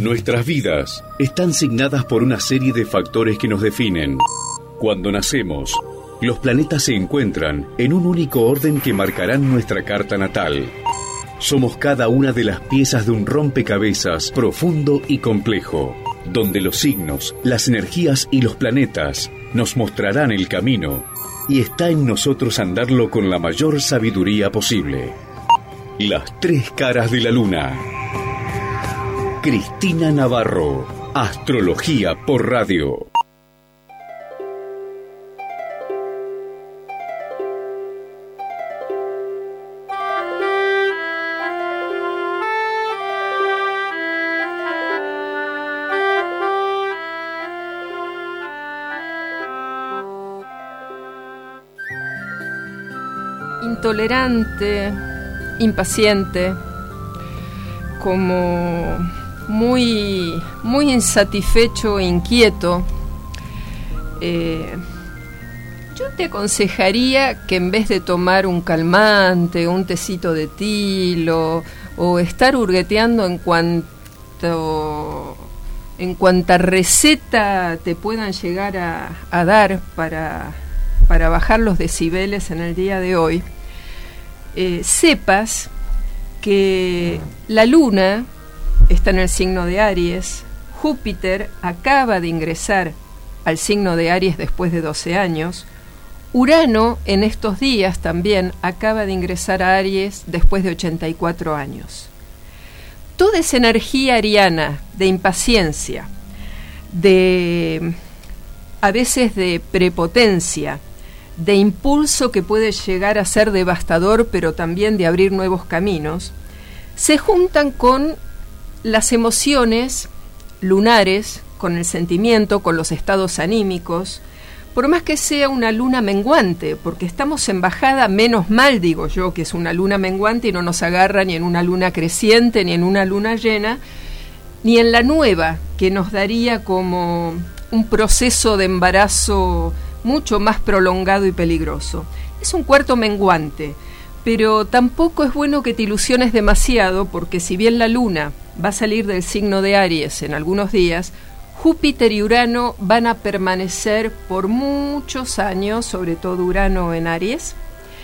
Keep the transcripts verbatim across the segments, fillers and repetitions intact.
Nuestras vidas están signadas por una serie de factores que nos definen. Cuando nacemos, los planetas se encuentran en un único orden que marcarán nuestra carta natal. Somos cada una de las piezas de un rompecabezas profundo y complejo, donde los signos, las energías y los planetas nos mostrarán el camino, y está en nosotros andarlo con la mayor sabiduría posible. Las tres caras de la luna. Cristina Navarro, Astrología por Radio. Intolerante, impaciente, como muy, muy insatisfecho e inquieto, eh, yo te aconsejaría que en vez de tomar un calmante, un tecito de tilo o estar hurgueteando en cuanto en cuanta receta te puedan llegar a, a dar para, para bajar los decibeles en el día de hoy, eh, sepas que la luna está en el signo de Aries, Júpiter acaba de ingresar al signo de Aries después de doce años, Urano en estos días también acaba de ingresar a Aries después de ochenta y cuatro años. Toda esa energía ariana de impaciencia, de a veces de prepotencia, de impulso que puede llegar a ser devastador, pero también de abrir nuevos caminos, se juntan con las emociones lunares, con el sentimiento, con los estados anímicos, por más que sea una luna menguante, porque estamos en bajada, menos mal digo yo que es una luna menguante y no nos agarra ni en una luna creciente, ni en una luna llena, ni en la nueva, que nos daría como un proceso de embarazo mucho más prolongado y peligroso. Es un cuarto menguante, pero tampoco es bueno que te ilusiones demasiado, porque si bien la luna va a salir del signo de Aries en algunos días, Júpiter y Urano van a permanecer por muchos años, sobre todo Urano en Aries,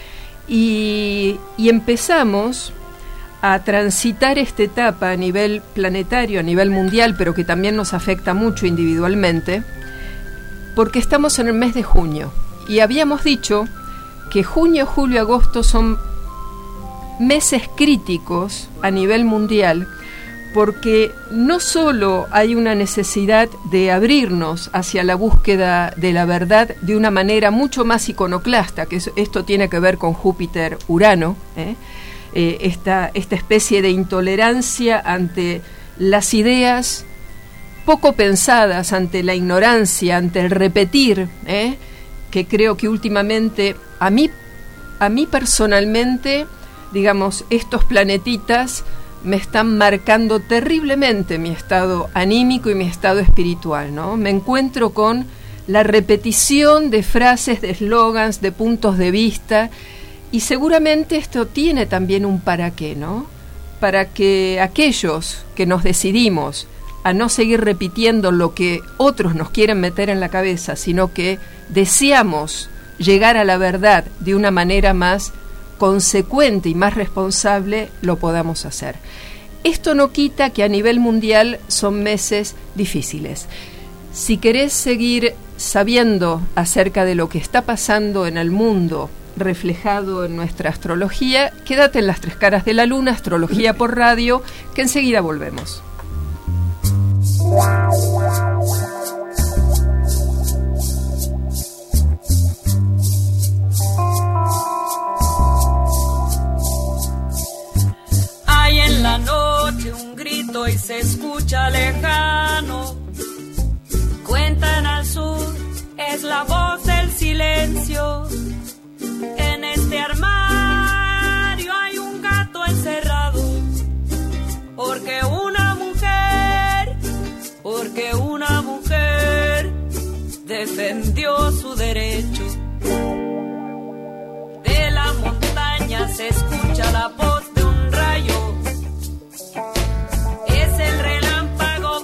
y, y empezamos a transitar esta etapa a nivel planetario, a nivel mundial, pero que también nos afecta mucho individualmente, porque estamos en el mes de junio, y habíamos dicho que junio, julio, agosto son meses críticos a nivel mundial, porque no solo hay una necesidad de abrirnos hacia la búsqueda de la verdad de una manera mucho más iconoclasta, que esto tiene que ver con Júpiter-Urano, ¿eh? Eh, esta, esta especie de intolerancia ante las ideas poco pensadas, ante la ignorancia, ante el repetir, ¿eh? que creo que últimamente, a mí, a mí personalmente, digamos, estos planetitas me están marcando terriblemente mi estado anímico y mi estado espiritual, ¿no? Me encuentro con la repetición de frases, de eslogans, de puntos de vista, y seguramente esto tiene también un para qué, ¿no? Para que aquellos que nos decidimos a no seguir repitiendo lo que otros nos quieren meter en la cabeza, sino que deseamos llegar a la verdad de una manera más consecuente y más responsable, lo podamos hacer. Esto no quita que a nivel mundial son meses difíciles. Si querés seguir sabiendo acerca de lo que está pasando en el mundo reflejado en nuestra astrología, quédate en las tres caras de la luna, Astrología por Radio, que enseguida volvemos. Hay en la noche un grito y se escucha lejano. Cuentan al sur, es la voz del silencio. En este armario hay un gato encerrado, porque una mujer, porque una mujer defendió su derecho. De la montaña se escucha la voz de un rayo, es el relámpago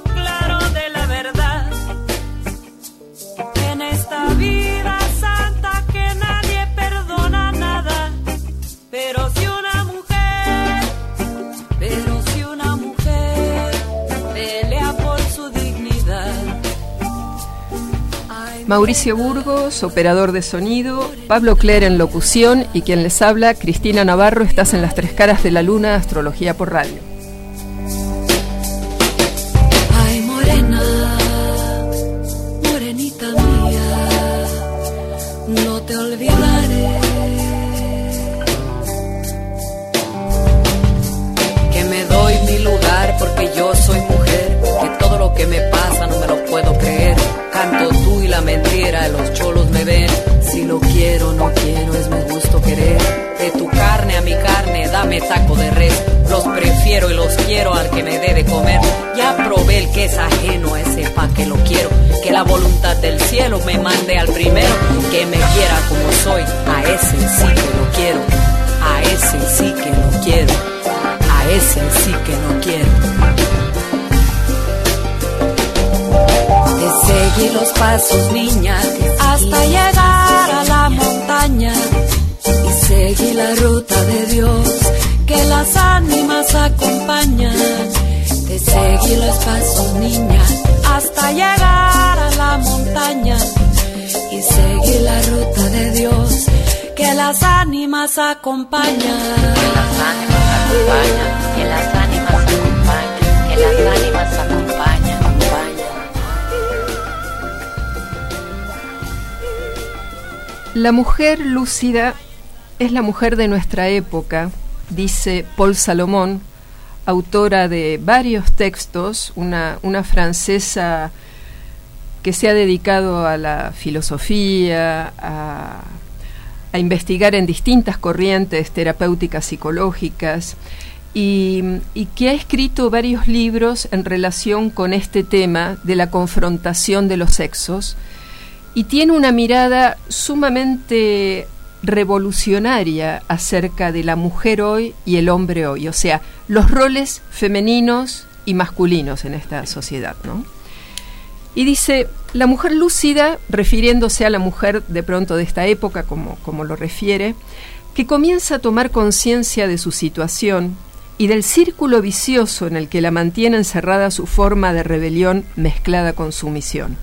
Mauricio Burgos, operador de sonido, Pablo Cler en locución y quien les habla, Cristina Navarro. Estás en Las Tres Caras de la Luna, Astrología por Radio. Ay, morena, morenita mía, no te olvidaré. Que me doy mi lugar porque yo soy mujer, que todo lo que me pasa no me lo puedo creer. Canto tú y la mentira, los cholos me ven. Si lo quiero, no quiero, es mi gusto querer. De tu carne a mi carne, dame taco de res. Los prefiero y los quiero al que me dé de comer. Ya probé el que es ajeno a ese pa' que lo quiero. Que la voluntad del cielo me mande al primero. Que me quiera como soy, a ese sí que lo quiero. A ese sí que lo quiero. A ese sí que lo quiero. Te seguí los pasos, niña, hasta llegar a la montaña. Y seguí la ruta de Dios, que las ánimas acompañan. Te seguí los pasos, niña, hasta llegar a la montaña. Y seguí la ruta de Dios, que las ánimas acompañan. Que las ánimas acompañan, que las ánimas acompañan, que las ánimas acompañan, acompañan. La mujer lúcida es la mujer de nuestra época, dice Paul Salomon, autora de varios textos, una, una francesa que se ha dedicado a la filosofía, a, a investigar en distintas corrientes terapéuticas psicológicas y, y que ha escrito varios libros en relación con este tema de la confrontación de los sexos. Y tiene una mirada sumamente revolucionaria acerca de la mujer hoy y el hombre hoy, o sea, los roles femeninos y masculinos en esta sociedad, ¿no? Y dice, la mujer lúcida, refiriéndose a la mujer de pronto de esta época, como, como lo refiere, que comienza a tomar conciencia de su situación y del círculo vicioso en el que la mantiene encerrada su forma de rebelión mezclada con sumisión.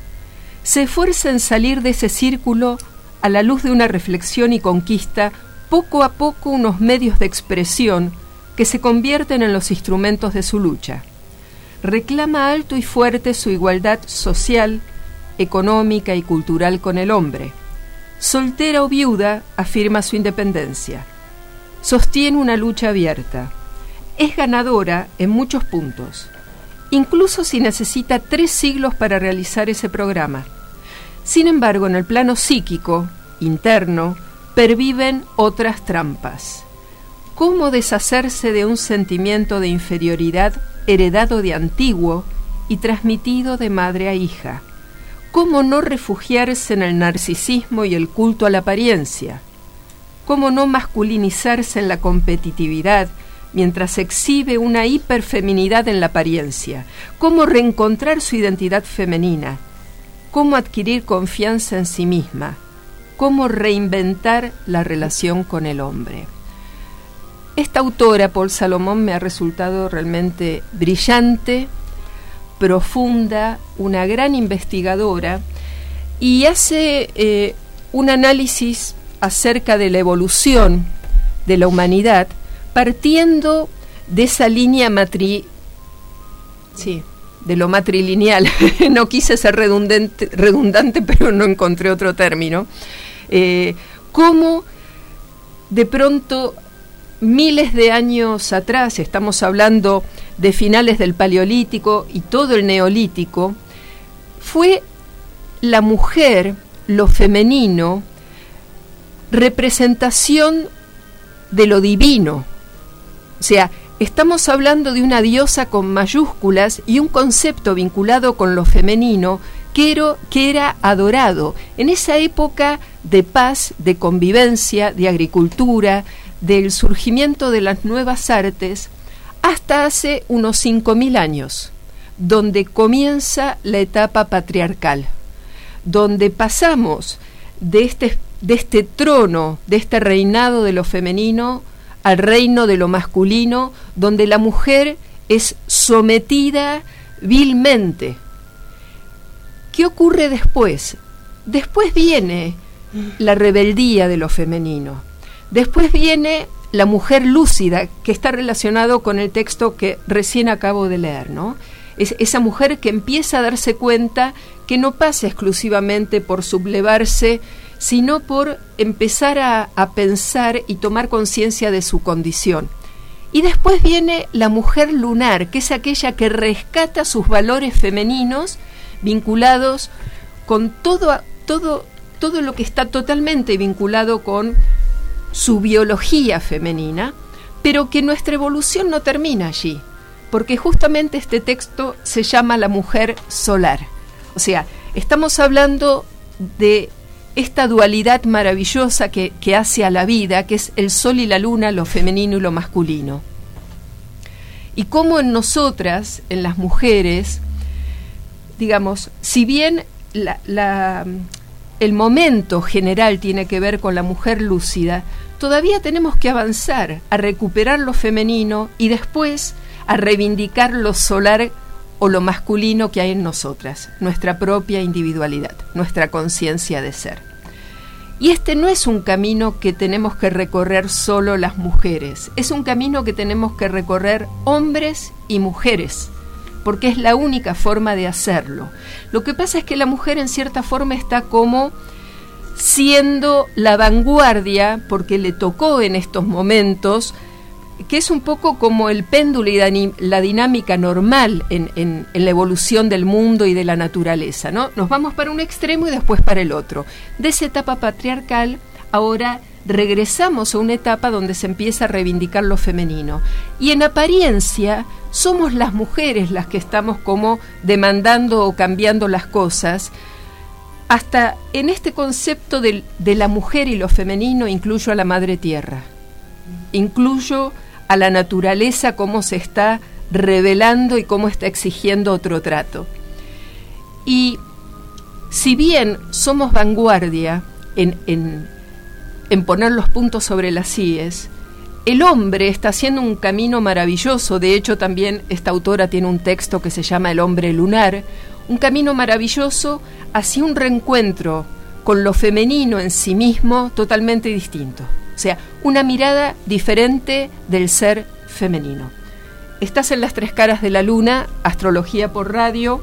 Se esfuerza en salir de ese círculo a la luz de una reflexión y conquista poco a poco unos medios de expresión que se convierten en los instrumentos de su lucha. Reclama alto y fuerte su igualdad social, económica y cultural con el hombre. Soltera o viuda, afirma su independencia. Sostiene una lucha abierta. Es ganadora en muchos puntos, incluso si necesita tres siglos para realizar ese programa. Sin embargo, en el plano psíquico, interno, perviven otras trampas. ¿Cómo deshacerse de un sentimiento de inferioridad heredado de antiguo y transmitido de madre a hija? ¿Cómo no refugiarse en el narcisismo y el culto a la apariencia? ¿Cómo no masculinizarse en la competitividad mientras exhibe una hiperfeminidad en la apariencia? ¿Cómo reencontrar su identidad femenina? ¿Cómo adquirir confianza en sí misma? ¿Cómo reinventar la relación con el hombre? Esta autora, Paul Salomon, me ha resultado realmente brillante, profunda, una gran investigadora, y hace eh, un análisis acerca de la evolución de la humanidad, partiendo de esa línea matri... Sí, de lo matrilineal. No quise ser redundante, redundante, pero no encontré otro término. Eh, cómo de pronto, miles de años atrás, estamos hablando de finales del Paleolítico y todo el Neolítico, fue la mujer, lo femenino, representación de lo divino. O sea, estamos hablando de una diosa con mayúsculas y un concepto vinculado con lo femenino que era, que era adorado en esa época de paz, de convivencia, de agricultura, del surgimiento de las nuevas artes, hasta hace unos cinco mil años, donde comienza la etapa patriarcal, donde pasamos de este, de este trono, de este reinado de lo femenino, al reino de lo masculino, donde la mujer es sometida vilmente. ¿Qué ocurre después? después viene la rebeldía de lo femenino. Después viene la mujer lúcida, que está relacionado con el texto que recién acabo de leer, ¿no? Es esa mujer que empieza a darse cuenta que no pasa exclusivamente por sublevarse, sino por empezar a, a pensar y tomar conciencia de su condición. Y después viene la mujer lunar, que es aquella que rescata sus valores femeninos vinculados con todo, todo, todo lo que está totalmente vinculado con su biología femenina, pero que nuestra evolución no termina allí, porque justamente este texto se llama La mujer solar. O sea, estamos hablando de esta dualidad maravillosa que, que hace a la vida, que es el sol y la luna, lo femenino y lo masculino. Y cómo en nosotras, en las mujeres, digamos, si bien la, la, el momento general tiene que ver con la mujer lúcida, todavía tenemos que avanzar a recuperar lo femenino y después a reivindicar lo solar o lo masculino que hay en nosotras, nuestra propia individualidad, nuestra conciencia de ser. Y este no es un camino que tenemos que recorrer solo las mujeres, es un camino que tenemos que recorrer hombres y mujeres, porque es la única forma de hacerlo. Lo que pasa es que la mujer en cierta forma está como siendo la vanguardia, porque le tocó en estos momentos, que es un poco como el péndulo y la dinámica normal en, en, en la evolución del mundo y de la naturaleza, ¿no? Nos vamos para un extremo y después para el otro. De esa etapa patriarcal, ahora regresamos a una etapa donde se empieza a reivindicar lo femenino. Y en apariencia, somos las mujeres las que estamos como demandando o cambiando las cosas. Hasta en este concepto de, de la mujer y lo femenino incluyo a la madre tierra, incluyo a la naturaleza, cómo se está revelando y cómo está exigiendo otro trato. Y si bien somos vanguardia en, en, en poner los puntos sobre las íes, el hombre está haciendo un camino maravilloso. De hecho, también esta autora tiene un texto que se llama El hombre lunar, un camino maravilloso hacia un reencuentro con lo femenino en sí mismo totalmente distinto. O sea, una mirada diferente del ser femenino. Estás en Las Tres Caras de la Luna, Astrología por Radio,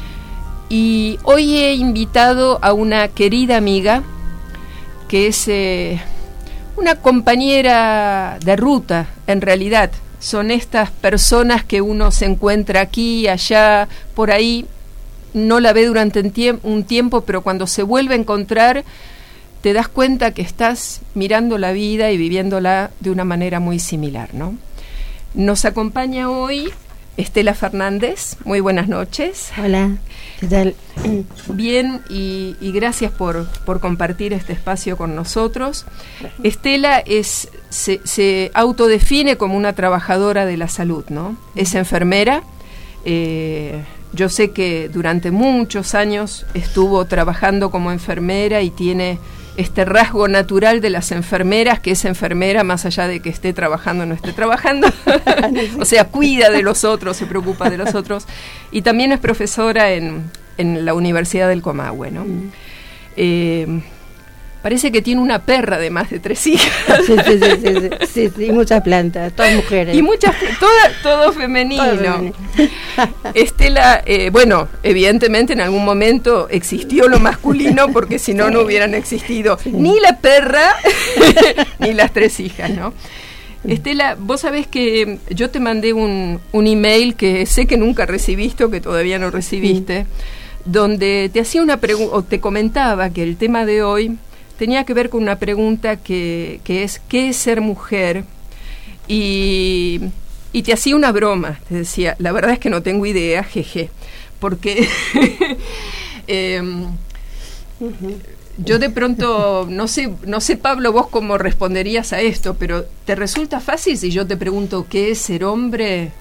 y hoy he invitado a una querida amiga que es eh, una compañera de ruta, en realidad. Son estas personas que uno se encuentra aquí, allá, por ahí, no la ve durante un, tiemp- un tiempo, pero cuando se vuelve a encontrar, te das cuenta que estás mirando la vida y viviéndola de una manera muy similar, ¿no? Nos acompaña hoy Estela Fernández. Muy buenas noches. Hola, ¿qué tal? Bien, y, y gracias por, por compartir este espacio con nosotros. Estela es, se, se autodefine como una trabajadora de la salud, ¿no? Es enfermera. Eh, yo sé que durante muchos años estuvo trabajando como enfermera y tiene este rasgo natural de las enfermeras, que es enfermera más allá de que esté trabajando o no esté trabajando. O sea, cuida de los otros, se preocupa de los otros. Y también es profesora en, en la Universidad del Comahue, ¿no? Mm. Eh, parece que tiene una perra de más de tres hijas. Sí, sí, sí, sí, sí, sí, sí, muchas plantas, todas mujeres. Y muchas, toda, todo femenino. Todo femenino. Estela, eh, bueno, evidentemente en algún momento existió lo masculino, porque si no, no hubieran existido sí. ni la perra ni las tres hijas, ¿no? Estela, vos sabés que yo te mandé un, un email que sé que nunca recibiste o que todavía no recibiste, sí. donde te hacía una pregunta, o te comentaba que el tema de hoy tenía que ver con una pregunta que, que es ¿qué es ser mujer? Y, y te hacía una broma, te decía, la verdad es que no tengo idea, jeje, porque eh, uh-huh. yo de pronto, no sé, no sé Pablo, vos cómo responderías a esto, pero ¿te resulta fácil si yo te pregunto qué es ser hombre?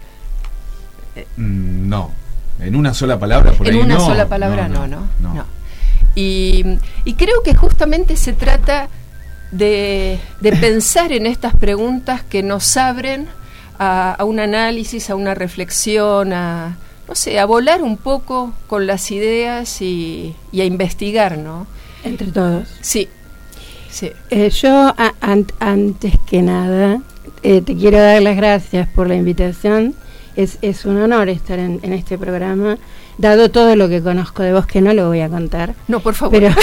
Mm, no, en una sola palabra por en ahí una no, sola palabra no, no, no. no. no. Y, y creo que justamente se trata de, de pensar en estas preguntas que nos abren a, a un análisis, a una reflexión, a, no sé, a volar un poco con las ideas y, y a investigar, ¿no? Entre todos. Sí, sí. Eh, yo, a, an, antes que nada, eh, te quiero dar las gracias por la invitación. Es, es un honor estar en, en este programa, dado todo lo que conozco de vos, que no lo voy a contar. No, por favor. Pero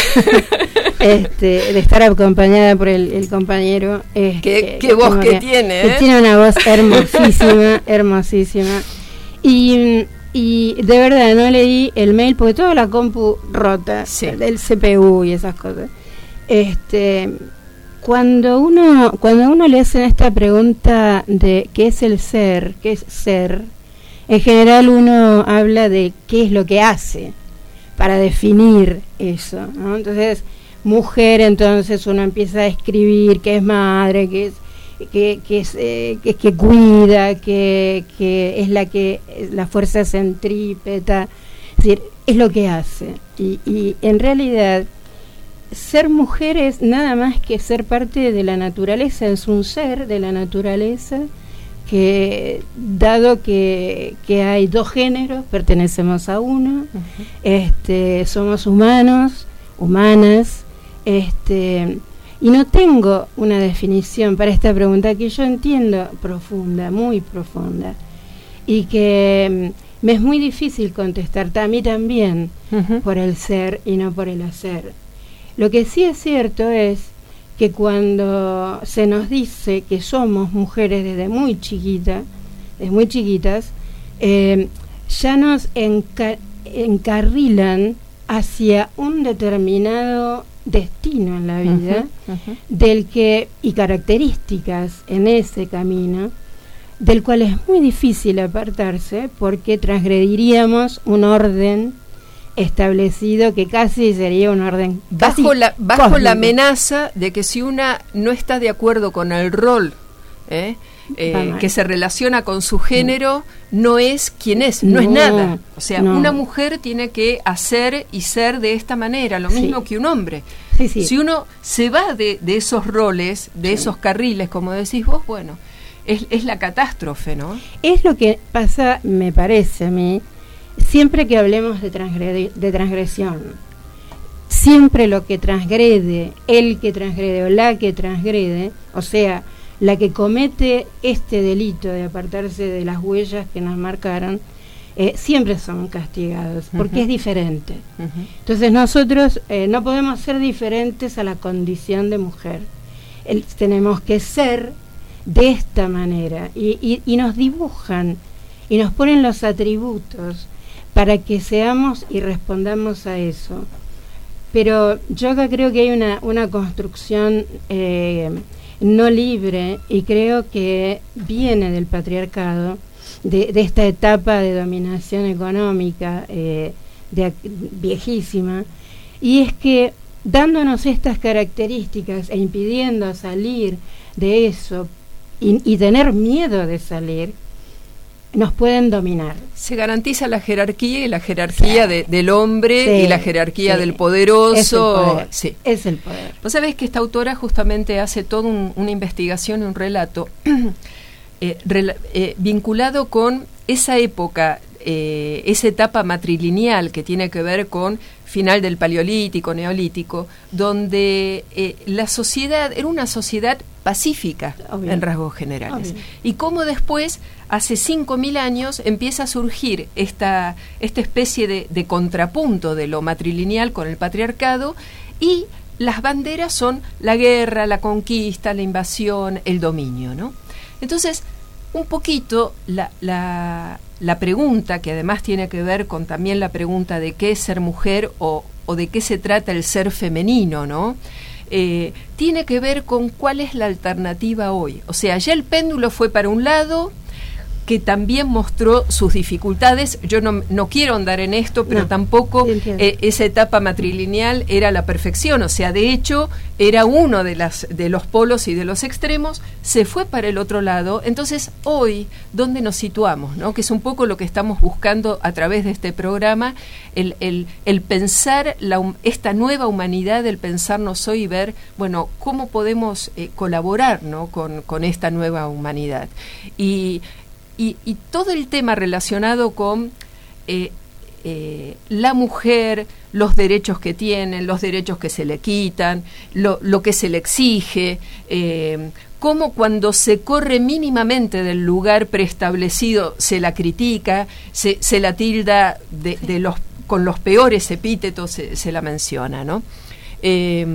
este, de estar acompañada por el, el compañero. Qué, Este, qué voz que, que tiene, que ¿eh? tiene una voz hermosísima, hermosísima. Y, y de verdad no leí el mail porque toda la compu rota, Sí. del C P U y esas cosas. Este, cuando uno cuando uno le hacen esta pregunta de qué es el ser, qué es ser, en general uno habla de qué es lo que hace para definir eso, ¿no? Entonces, mujer, entonces uno empieza a escribir que es madre, que es que, que es eh, que, que cuida, que, que es la que la fuerza centrípeta, es decir, es lo que hace. Y, y en realidad ser mujer es nada más que ser parte de la naturaleza, es un ser de la naturaleza que, dado que, que hay dos géneros, pertenecemos a uno, uh-huh. este, somos humanos, humanas, este, y no tengo una definición para esta pregunta que yo entiendo profunda, muy profunda, y que me es muy difícil contestar, a mí también, uh-huh. por el ser y no por el hacer. Lo que sí es cierto es que cuando se nos dice que somos mujeres desde muy chiquita, desde muy chiquitas, eh, ya nos enca- encarrilan hacia un determinado destino en la vida, uh-huh, uh-huh. del que, y características en ese camino, del cual es muy difícil apartarse porque transgrediríamos un orden establecido que casi sería un orden casi bajo la bajo cósmico. La amenaza de que si una no está de acuerdo con el rol ¿eh? Eh, que se relaciona con su género, no, no es quien es, no, no es nada. O sea, no. Una mujer tiene que hacer y ser de esta manera, lo mismo sí. que un hombre. Sí, sí. Si uno se va de, de esos roles, de sí. esos carriles, como decís vos, bueno, es, es la catástrofe, ¿no? Es lo que pasa, me parece a mí, siempre que hablemos de, transgre- de transgresión. Siempre lo que transgrede, el que transgrede o la que transgrede, o sea, la que comete este delito de apartarse de las huellas que nos marcaron, eh, siempre son castigados, porque uh-huh. es diferente. Uh-huh. Entonces nosotros eh, no podemos ser diferentes a la condición de mujer. El, tenemos que ser de esta manera, y, y, y nos dibujan y nos ponen los atributos para que seamos y respondamos a eso. Pero yo acá creo que hay una, una construcción eh, no libre, y creo que viene del patriarcado, de, de esta etapa de dominación económica eh, de, viejísima, y es que dándonos estas características e impidiendo salir de eso y, y tener miedo de salir, nos pueden dominar. Se garantiza la jerarquía, y la jerarquía sí. de, del hombre sí, y la jerarquía sí. del poderoso. Es el poder. Sí. Es el poder. Vos sabés que esta autora justamente hace toda un, una investigación y un relato eh, rela, eh, vinculado con esa época, eh, esa etapa matrilineal que tiene que ver con final del Paleolítico, Neolítico, donde eh, la sociedad era una sociedad pacífica, obvio, en rasgos generales. Obvio. Y cómo después, hace cinco mil años, empieza a surgir esta, esta especie de, de contrapunto de lo matrilineal con el patriarcado, y las banderas son la guerra, la conquista, la invasión, el dominio, ¿no? Entonces, un poquito la, la, la pregunta, que además tiene que ver con también la pregunta de qué es ser mujer o, o de qué se trata el ser femenino, ¿no? Eh, tiene que ver con cuál es la alternativa hoy. O sea, ya el péndulo fue para un lado, que también mostró sus dificultades. Yo no, no quiero andar en esto, pero no, tampoco eh, esa etapa matrilineal era la perfección. O sea, de hecho, era uno de, las, de los polos y de los extremos, se fue para el otro lado. Entonces, hoy, ¿dónde nos situamos? ¿No? Que es un poco lo que estamos buscando a través de este programa, el, el, el pensar la, esta nueva humanidad, el pensarnos hoy y ver, bueno, cómo podemos eh, colaborar, ¿no? con, con esta nueva humanidad. Y Y, y todo el tema relacionado con eh, eh, la mujer, los derechos que tiene, los derechos que se le quitan, lo, lo que se le exige, eh, cómo cuando se corre mínimamente del lugar preestablecido se la critica, se, se la tilda de, de los, con los peores epítetos se, se la menciona, ¿no? Eh,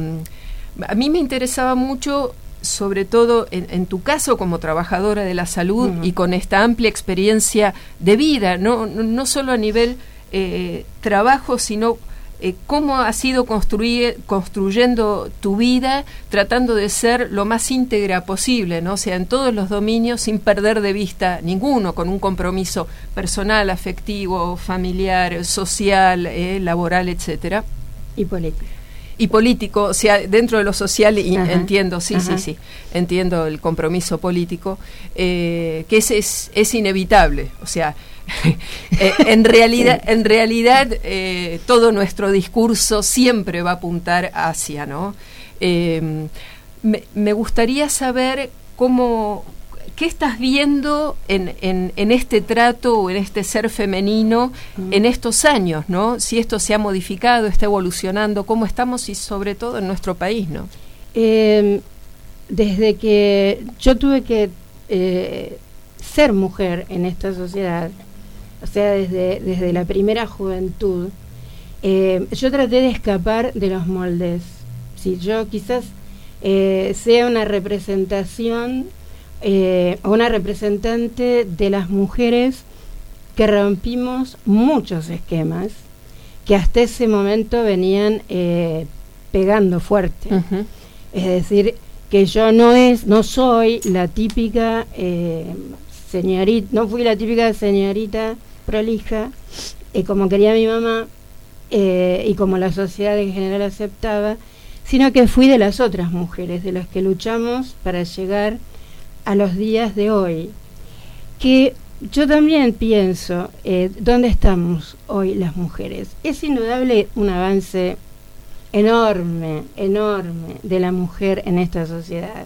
a mí me interesaba mucho, sobre todo en, en tu caso como trabajadora de la salud, uh-huh, y con esta amplia experiencia de vida, no, no, no solo a nivel eh, trabajo, sino eh, cómo has ido construye, construyendo tu vida, tratando de ser lo más íntegra posible, ¿no? O sea, en todos los dominios, sin perder de vista ninguno, con un compromiso personal, afectivo, familiar, social, eh, laboral, etcétera. Y político. Y político, o sea, dentro de lo social, y entiendo, sí, Ajá. sí, sí, entiendo el compromiso político, eh, que es, es, es inevitable, o sea, eh, en realidad, en realidad eh, todo nuestro discurso siempre va a apuntar hacia, ¿no? Eh, me, me gustaría saber cómo, qué estás viendo en, en, en este trato o en este ser femenino mm. en estos años, ¿no? Si esto se ha modificado, está evolucionando, cómo estamos y sobre todo en nuestro país, ¿no? Eh, desde que yo tuve que eh, ser mujer en esta sociedad, o sea, desde, desde la primera juventud, eh, yo traté de escapar de los moldes. Si yo quizás eh, sea una representación eh, o una representante de las mujeres que rompimos muchos esquemas que hasta ese momento venían eh, pegando fuerte. Uh-huh. Es decir, que yo no es, no soy la típica eh, señorita, no fui la típica señorita prolija, eh, como quería mi mamá eh, y como la sociedad en general aceptaba, sino que fui de las otras mujeres, de las que luchamos para llegar a los días de hoy. Que yo también pienso, eh, ¿dónde estamos hoy las mujeres? Es indudable un avance enorme, enorme de la mujer en esta sociedad.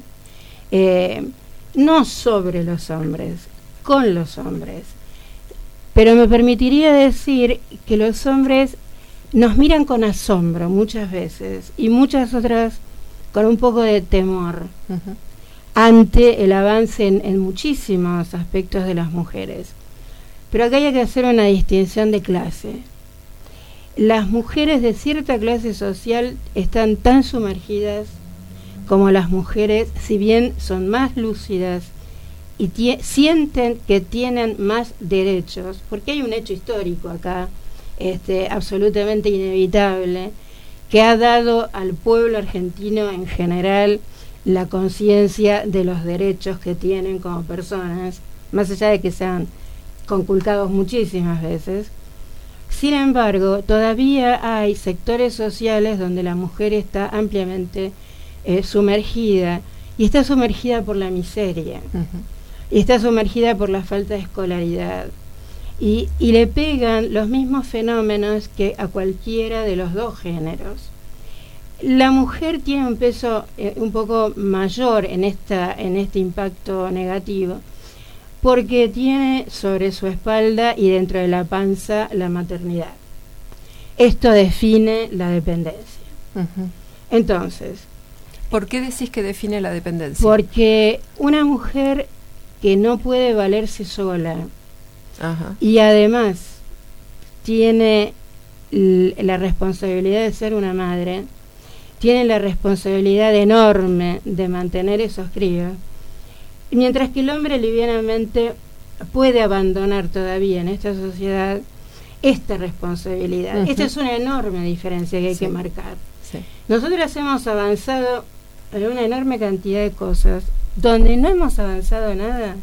Eh, no sobre los hombres, con los hombres. Pero me permitiría decir que los hombres nos miran con asombro muchas veces y muchas otras con un poco de temor uh-huh. ante el avance en, en muchísimos aspectos de las mujeres. Pero acá hay que hacer una distinción de clase. Las mujeres de cierta clase social están tan sumergidas como las mujeres, si bien son más lúcidas y tie- sienten que tienen más derechos, porque hay un hecho histórico acá, este, absolutamente inevitable, que ha dado al pueblo argentino en general la conciencia de los derechos que tienen como personas, más allá de que sean conculcados muchísimas veces. Sin embargo, todavía hay sectores sociales donde la mujer está ampliamente eh, sumergida, y está sumergida por la miseria, uh-huh. y está sumergida por la falta de escolaridad, y, y le pegan los mismos fenómenos que a cualquiera de los dos géneros. La mujer tiene un peso eh, un poco mayor en esta en este impacto negativo, porque tiene sobre su espalda y dentro de la panza la maternidad. Esto define la dependencia. Uh-huh. Entonces, ¿por qué decís que define la dependencia? Porque una mujer que no puede valerse sola, Ajá. y además tiene l- la responsabilidad de ser una madre, tiene la responsabilidad enorme de mantener esos críos, mientras que el hombre livianamente puede abandonar todavía en esta sociedad esta responsabilidad. Uh-huh. Esta es una enorme diferencia que hay sí. que marcar. Sí. Nosotros hemos avanzado en una enorme cantidad de cosas. Donde no hemos avanzado nada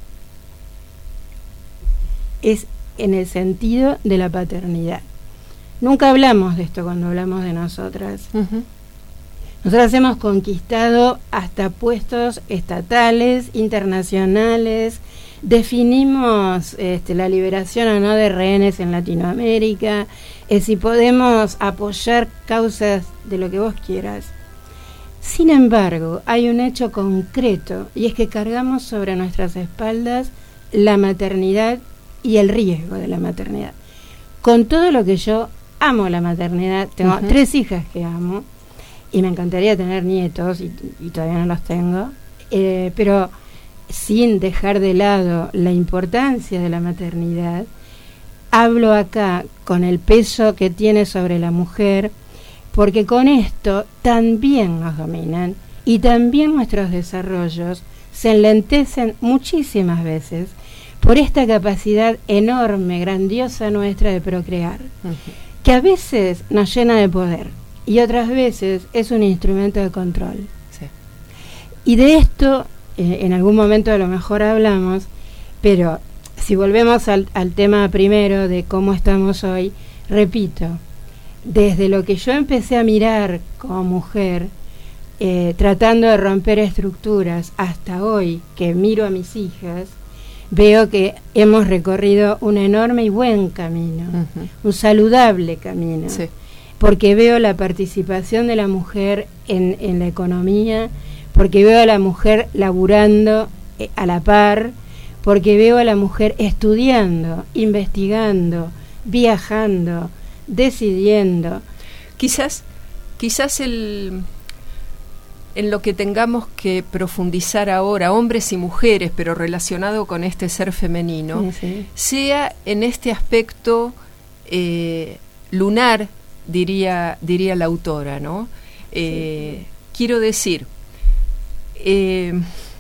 es en el sentido de la paternidad. Nunca hablamos de esto cuando hablamos de nosotras. Uh-huh. Nosotras hemos conquistado hasta puestos estatales, internacionales, definimos este, la liberación o no de rehenes en Latinoamérica, eh, si podemos apoyar causas de lo que vos quieras. Sin embargo, hay un hecho concreto, y es que cargamos sobre nuestras espaldas la maternidad y el riesgo de la maternidad. con todo lo que yo amo la maternidad. Tengo uh-huh. tres hijas que amo y me encantaría tener nietos y, y todavía no los tengo, eh, pero sin dejar de lado la importancia de la maternidad, hablo acá con el peso que tiene sobre la mujer, porque con esto también nos dominan y también nuestros desarrollos se enlentecen muchísimas veces por esta capacidad enorme, grandiosa nuestra de procrear, uh-huh. que a veces nos llena de poder y otras veces es un instrumento de control. Sí. Y de esto eh, en algún momento a lo mejor hablamos, pero si volvemos al, al tema primero de cómo estamos hoy, repito, desde lo que yo empecé a mirar como mujer, eh, tratando de romper estructuras, hasta hoy que miro a mis hijas, veo que hemos recorrido un enorme y buen camino, uh-huh. un saludable camino, sí. porque veo la participación de la mujer en, en la economía, porque veo a la mujer laburando eh, a la par, porque veo a la mujer estudiando, investigando, viajando, decidiendo. Quizás, quizás el, en lo que tengamos que profundizar ahora, hombres y mujeres, pero relacionado con este ser femenino, sí, sí. sea en este aspecto eh, lunar, diría, diría la autora, ¿no? Eh, sí. Quiero decir, eh,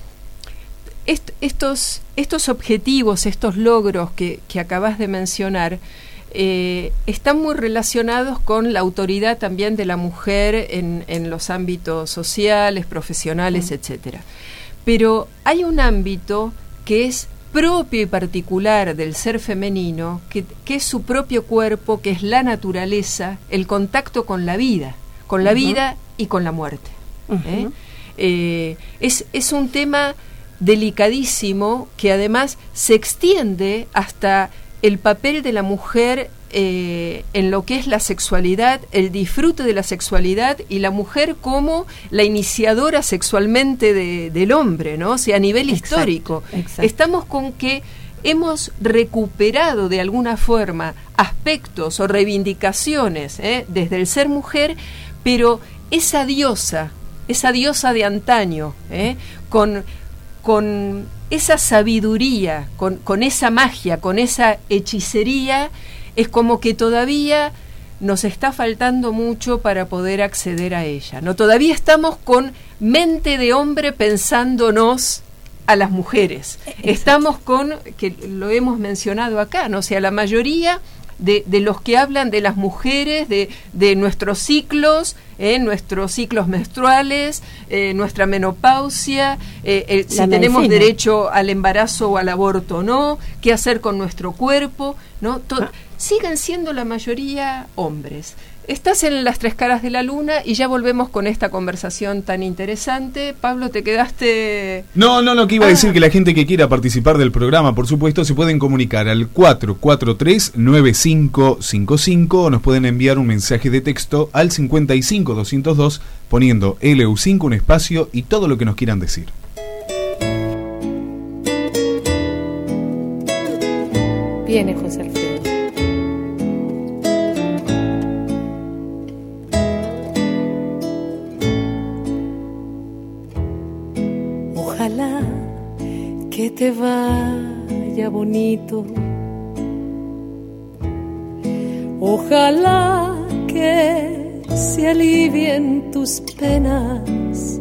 est, estos, estos objetivos, estos logros que, que acabas de mencionar, Eh, están muy relacionados con la autoridad también de la mujer en, en los ámbitos sociales, profesionales, mm. etcétera. Pero hay un ámbito que es propio y particular del ser femenino, que, que es su propio cuerpo, que es la naturaleza, el contacto con la vida, con la uh-huh. vida y con la muerte. Uh-huh. ¿eh? Eh, es, es un tema delicadísimo que además se extiende hasta el papel de la mujer eh, en lo que es la sexualidad, el disfrute de la sexualidad y la mujer como la iniciadora sexualmente de, del hombre, ¿no? O sea, a nivel exacto, histórico. Exacto. Estamos con que hemos recuperado de alguna forma aspectos o reivindicaciones ¿eh? desde el ser mujer, pero esa diosa, esa diosa de antaño, ¿eh? con, con esa sabiduría, con, con esa magia, con esa hechicería, es como que todavía nos está faltando mucho para poder acceder a ella, ¿no? Todavía estamos con mente de hombre pensándonos a las mujeres. Exacto. Estamos con, que lo hemos mencionado acá, ¿no? O sea, la mayoría de, de los que hablan de las mujeres, de, de nuestros ciclos, eh, nuestros ciclos menstruales, eh, nuestra menopausia, eh, eh, si tenemos derecho al embarazo o al aborto o no, qué hacer con nuestro cuerpo, ¿no? To- ah. Siguen siendo la mayoría hombres. Estás en Las Tres Caras de la Luna y ya volvemos con esta conversación tan interesante. Pablo, ¿te quedaste...? No, no, no, que iba ah. a decir que la gente que quiera participar del programa, por supuesto, se pueden comunicar al cuatro cuatro tres, nueve cinco cinco cinco o nos pueden enviar un mensaje de texto al cincuenta y cinco doscientos dos poniendo L U cinco, un espacio y todo lo que nos quieran decir. Viene José Alfredo. Ojalá que te vaya bonito, ojalá que se alivien tus penas,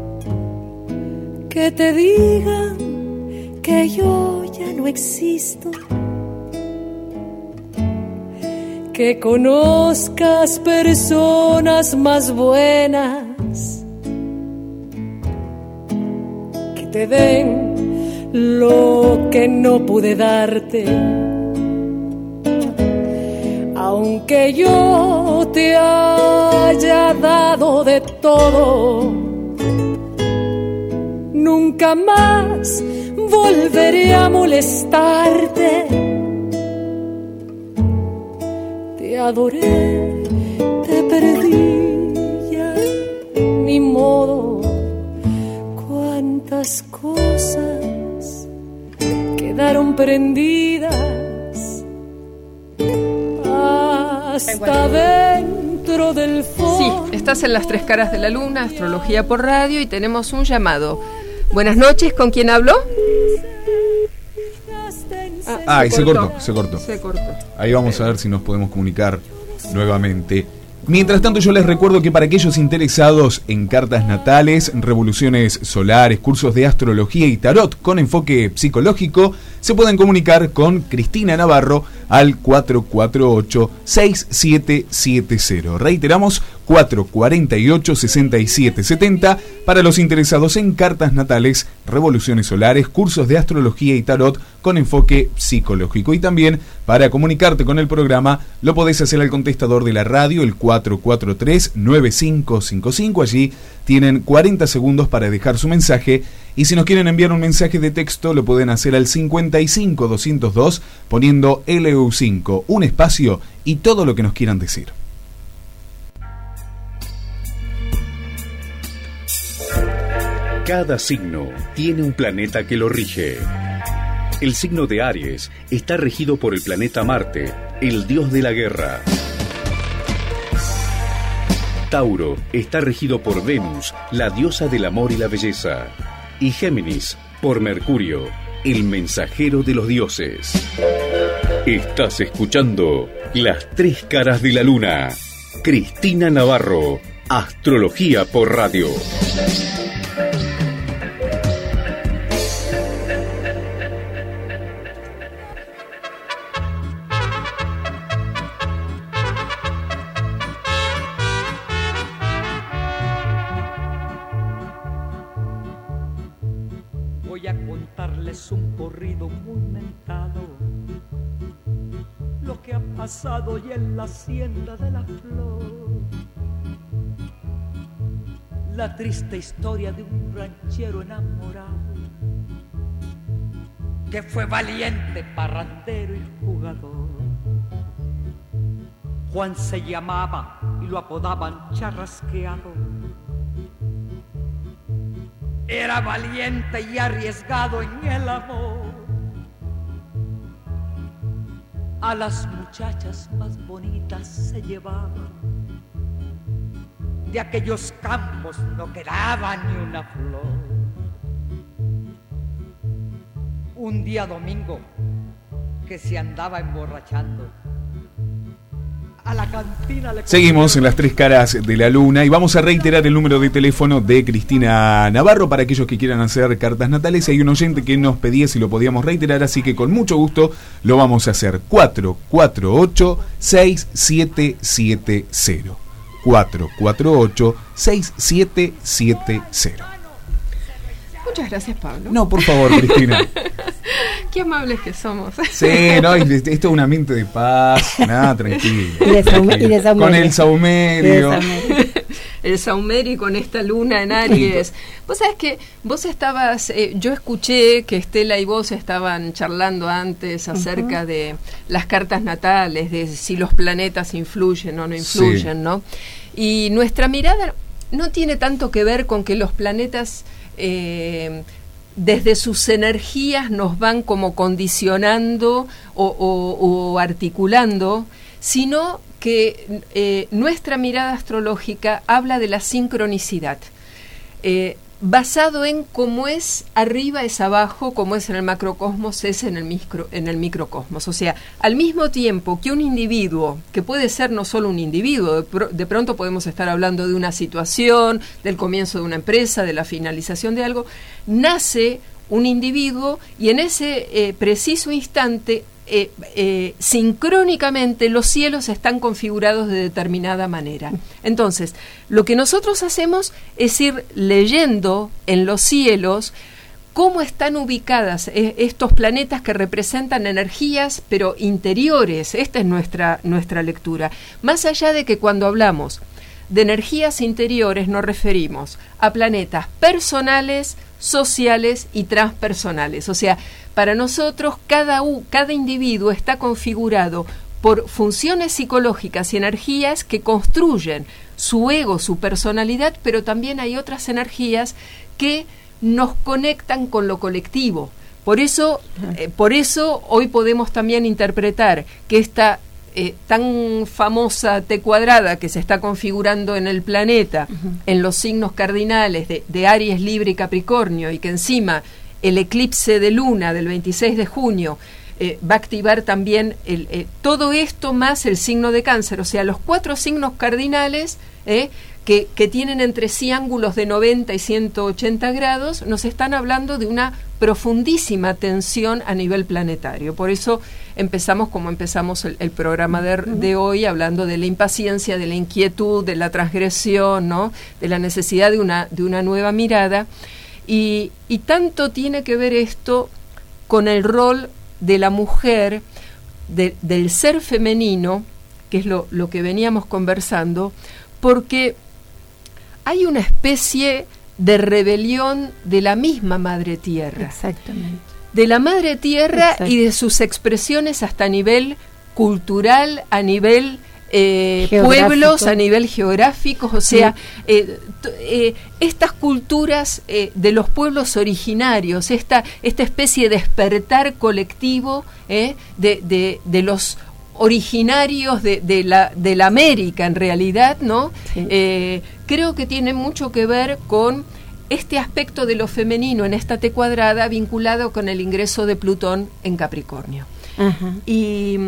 que te digan que yo ya no existo, que conozcas personas más buenas, te den lo que no pude darte, aunque yo te haya dado de todo, nunca más volveré a molestarte. Te adoré, te perdí, ya ni modo. Cuántas cosas quedaron prendidas hasta dentro del fondo. Sí, estás en Las Tres Caras de la Luna, Astrología por Radio, y tenemos un llamado. Buenas noches, ¿con quién hablo? Ah, ah y se cortó, se cortó. Se cortó. Ahí vamos a ver si nos podemos comunicar nuevamente. Mientras tanto, yo les recuerdo que para aquellos interesados en cartas natales, revoluciones solares, cursos de astrología y tarot con enfoque psicológico, se pueden comunicar con Cristina Navarro al cuatro cuatro ocho, seis siete siete cero. Reiteramos, cuatro cuatro ocho, seis siete siete cero para los interesados en cartas natales, revoluciones solares, cursos de astrología y tarot con enfoque psicológico. Y también, para comunicarte con el programa, lo podés hacer al contestador de la radio, el cuatro cuatro tres, nueve cinco cinco cinco. Allí tienen cuarenta segundos para dejar su mensaje. Y si nos quieren enviar un mensaje de texto, lo pueden hacer al cincuenta y cinco doscientos dos poniendo L U cinco, un espacio y todo lo que nos quieran decir. Cada signo tiene un planeta que lo rige. El signo de Aries está regido por el planeta Marte, el dios de la guerra. Tauro está regido por Venus, la diosa del amor y la belleza. Y Géminis, por Mercurio, el mensajero de los dioses. Estás escuchando Las Tres Caras de la Luna. Cristina Navarro, Astrología por Radio. Un corrido muy mentado, lo que ha pasado y en la hacienda de la flor, la triste historia de un ranchero enamorado que fue valiente, parrandero y jugador. Juan se llamaba y lo apodaban Charrasqueado. Era valiente y arriesgado en el amor. A las muchachas más bonitas se llevaba. De aquellos campos no quedaba ni una flor. Un día domingo que se andaba emborrachando, a la cantina le... Seguimos en Las Tres Caras de la Luna y vamos a reiterar el número de teléfono de Cristina Navarro para aquellos que quieran hacer cartas natales. Hay un oyente que nos pedía si lo podíamos reiterar, así que con mucho gusto lo vamos a hacer. cuatro cuatro ocho, seis siete siete cero. cuatro cuatro ocho, seis siete siete cero. Muchas gracias, Pablo. No, por favor, Cristina. Qué amables que somos. Sí, no, esto es un ambiente de paz, nada, tranquilo. Y de, saume, y de Con el saumerio. El saumerio con esta luna en Aries. Vos sabés que vos estabas, eh, yo escuché que Estela y vos estaban charlando antes acerca uh-huh. de las cartas natales, de si los planetas influyen o no influyen, sí. ¿no? Y nuestra mirada no tiene tanto que ver con que los planetas... Eh, desde sus energías nos van como condicionando o, o, o articulando, sino que eh, nuestra mirada astrológica habla de la sincronicidad, eh, basado en cómo es arriba es abajo, como es en el macrocosmos es en el, micro, en el microcosmos. O sea, al mismo tiempo que un individuo, que puede ser no solo un individuo, de, pr- de pronto podemos estar hablando de una situación, del comienzo de una empresa, de la finalización de algo, nace un individuo y en ese eh, preciso instante Eh, eh, sincrónicamente los cielos están configurados de determinada manera. Entonces, lo que nosotros hacemos es ir leyendo en los cielos cómo están ubicadas eh, estos planetas que representan energías, pero interiores. Esta es nuestra, nuestra lectura. Más allá de que cuando hablamos de energías interiores nos referimos a planetas personales, sociales y transpersonales. O sea, para nosotros cada, u, cada individuo está configurado por funciones psicológicas y energías que construyen su ego, su personalidad, pero también hay otras energías que nos conectan con lo colectivo. Por eso, eh, por eso hoy podemos también interpretar que esta eh, tan famosa T cuadrada que se está configurando en el planeta, uh-huh. en los signos cardinales de, de Aries, Libra y Capricornio, y que encima el eclipse de luna del veintiséis de junio eh, va a activar también el, eh, todo esto más el signo de Cáncer, o sea, los cuatro signos cardinales eh, que, que tienen entre sí ángulos de noventa y ciento ochenta grados, nos están hablando de una profundísima tensión a nivel planetario. Por eso empezamos como empezamos el, el programa de, de hoy, hablando de la impaciencia, de la inquietud, de la transgresión, ¿no? De la necesidad de una, de una nueva mirada. Y, y tanto tiene que ver esto con el rol de la mujer, de, del ser femenino, que es lo, lo que veníamos conversando, porque hay una especie de rebelión de la misma Madre Tierra. Exactamente. De la Madre Tierra. Exacto. Y de sus expresiones hasta a nivel cultural, a nivel eh, pueblos, a nivel geográfico, o sea, sí. eh, t- eh, estas culturas eh, de los pueblos originarios, esta, esta especie de despertar colectivo eh, de, de, de los originarios de, de la de la América en realidad, ¿no? Sí. Eh, creo que tiene mucho que ver con este aspecto de lo femenino en esta T cuadrada vinculado con el ingreso de Plutón en Capricornio. Ajá. Y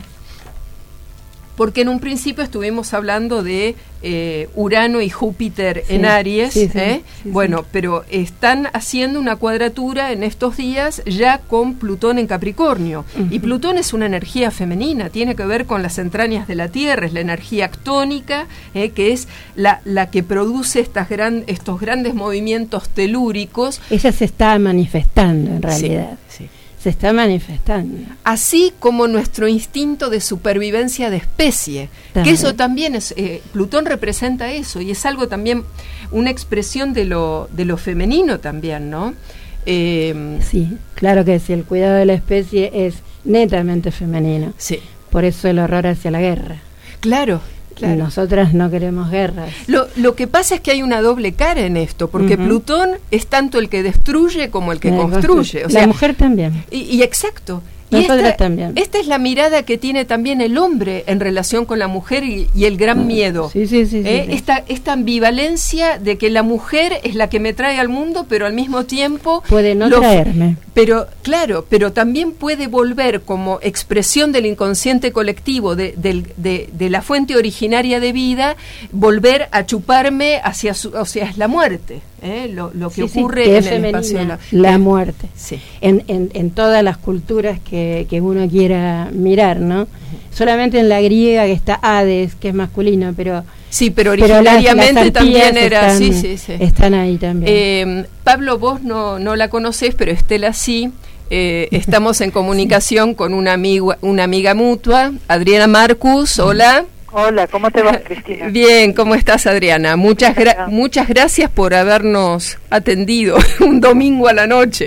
porque en un principio estuvimos hablando de eh, Urano y Júpiter sí, en Aries, sí, sí, ¿eh? sí, bueno, sí. Pero están haciendo una cuadratura en estos días ya con Plutón en Capricornio, uh-huh. y Plutón es una energía femenina, tiene que ver con las entrañas de la Tierra, es la energía actónica, eh, que es la, la que produce estas gran, estos grandes movimientos telúricos. Ella se está manifestando en realidad. Sí, sí. Se está manifestando. Así como nuestro instinto de supervivencia de especie, también. Que eso también es, eh, Plutón representa eso, y es algo también, una expresión de lo, de lo femenino también, ¿no? Eh, sí, claro que sí, el cuidado de la especie es netamente femenino. Sí. Por eso el horror hacia la guerra. Claro. Claro. Nosotras no queremos guerras. Lo, lo que pasa es que hay una doble cara en esto, porque uh-huh. Plutón es tanto el que destruye como el que la construye. O sea, la mujer también. Y, y exacto. Nosotras y esta, también. Esta es la mirada que tiene también el hombre en relación con la mujer y, y el gran miedo. Sí, sí, sí, ¿Eh? sí, sí. Esta, esta ambivalencia de que la mujer es la que me trae al mundo, pero al mismo tiempo... Puede no lo, traerme. Pero, claro, pero también puede volver como expresión del inconsciente colectivo, de, de, de, de la fuente originaria de vida, volver a chuparme hacia, su, o sea, es la muerte. ¿eh? Lo, lo que sí, ocurre sí, que en es el espacio. La, la muerte. Sí. En, en, en todas las culturas que, que uno quiera mirar, ¿no? Uh-huh. Solamente en la griega que está Hades, que es masculino, pero... Sí, pero originariamente pero las, las también era... Están, sí, sí, sí. Están ahí también. Eh, Pablo, vos no, no la conocés, pero Estela sí. Eh, estamos en comunicación sí. con una amiga, una amiga mutua, Adriana Marcus. Hola. Hola, ¿cómo te vas, Cristina? Bien, ¿cómo estás, Adriana? Muchas, gra- muchas gracias por habernos atendido un domingo a la noche.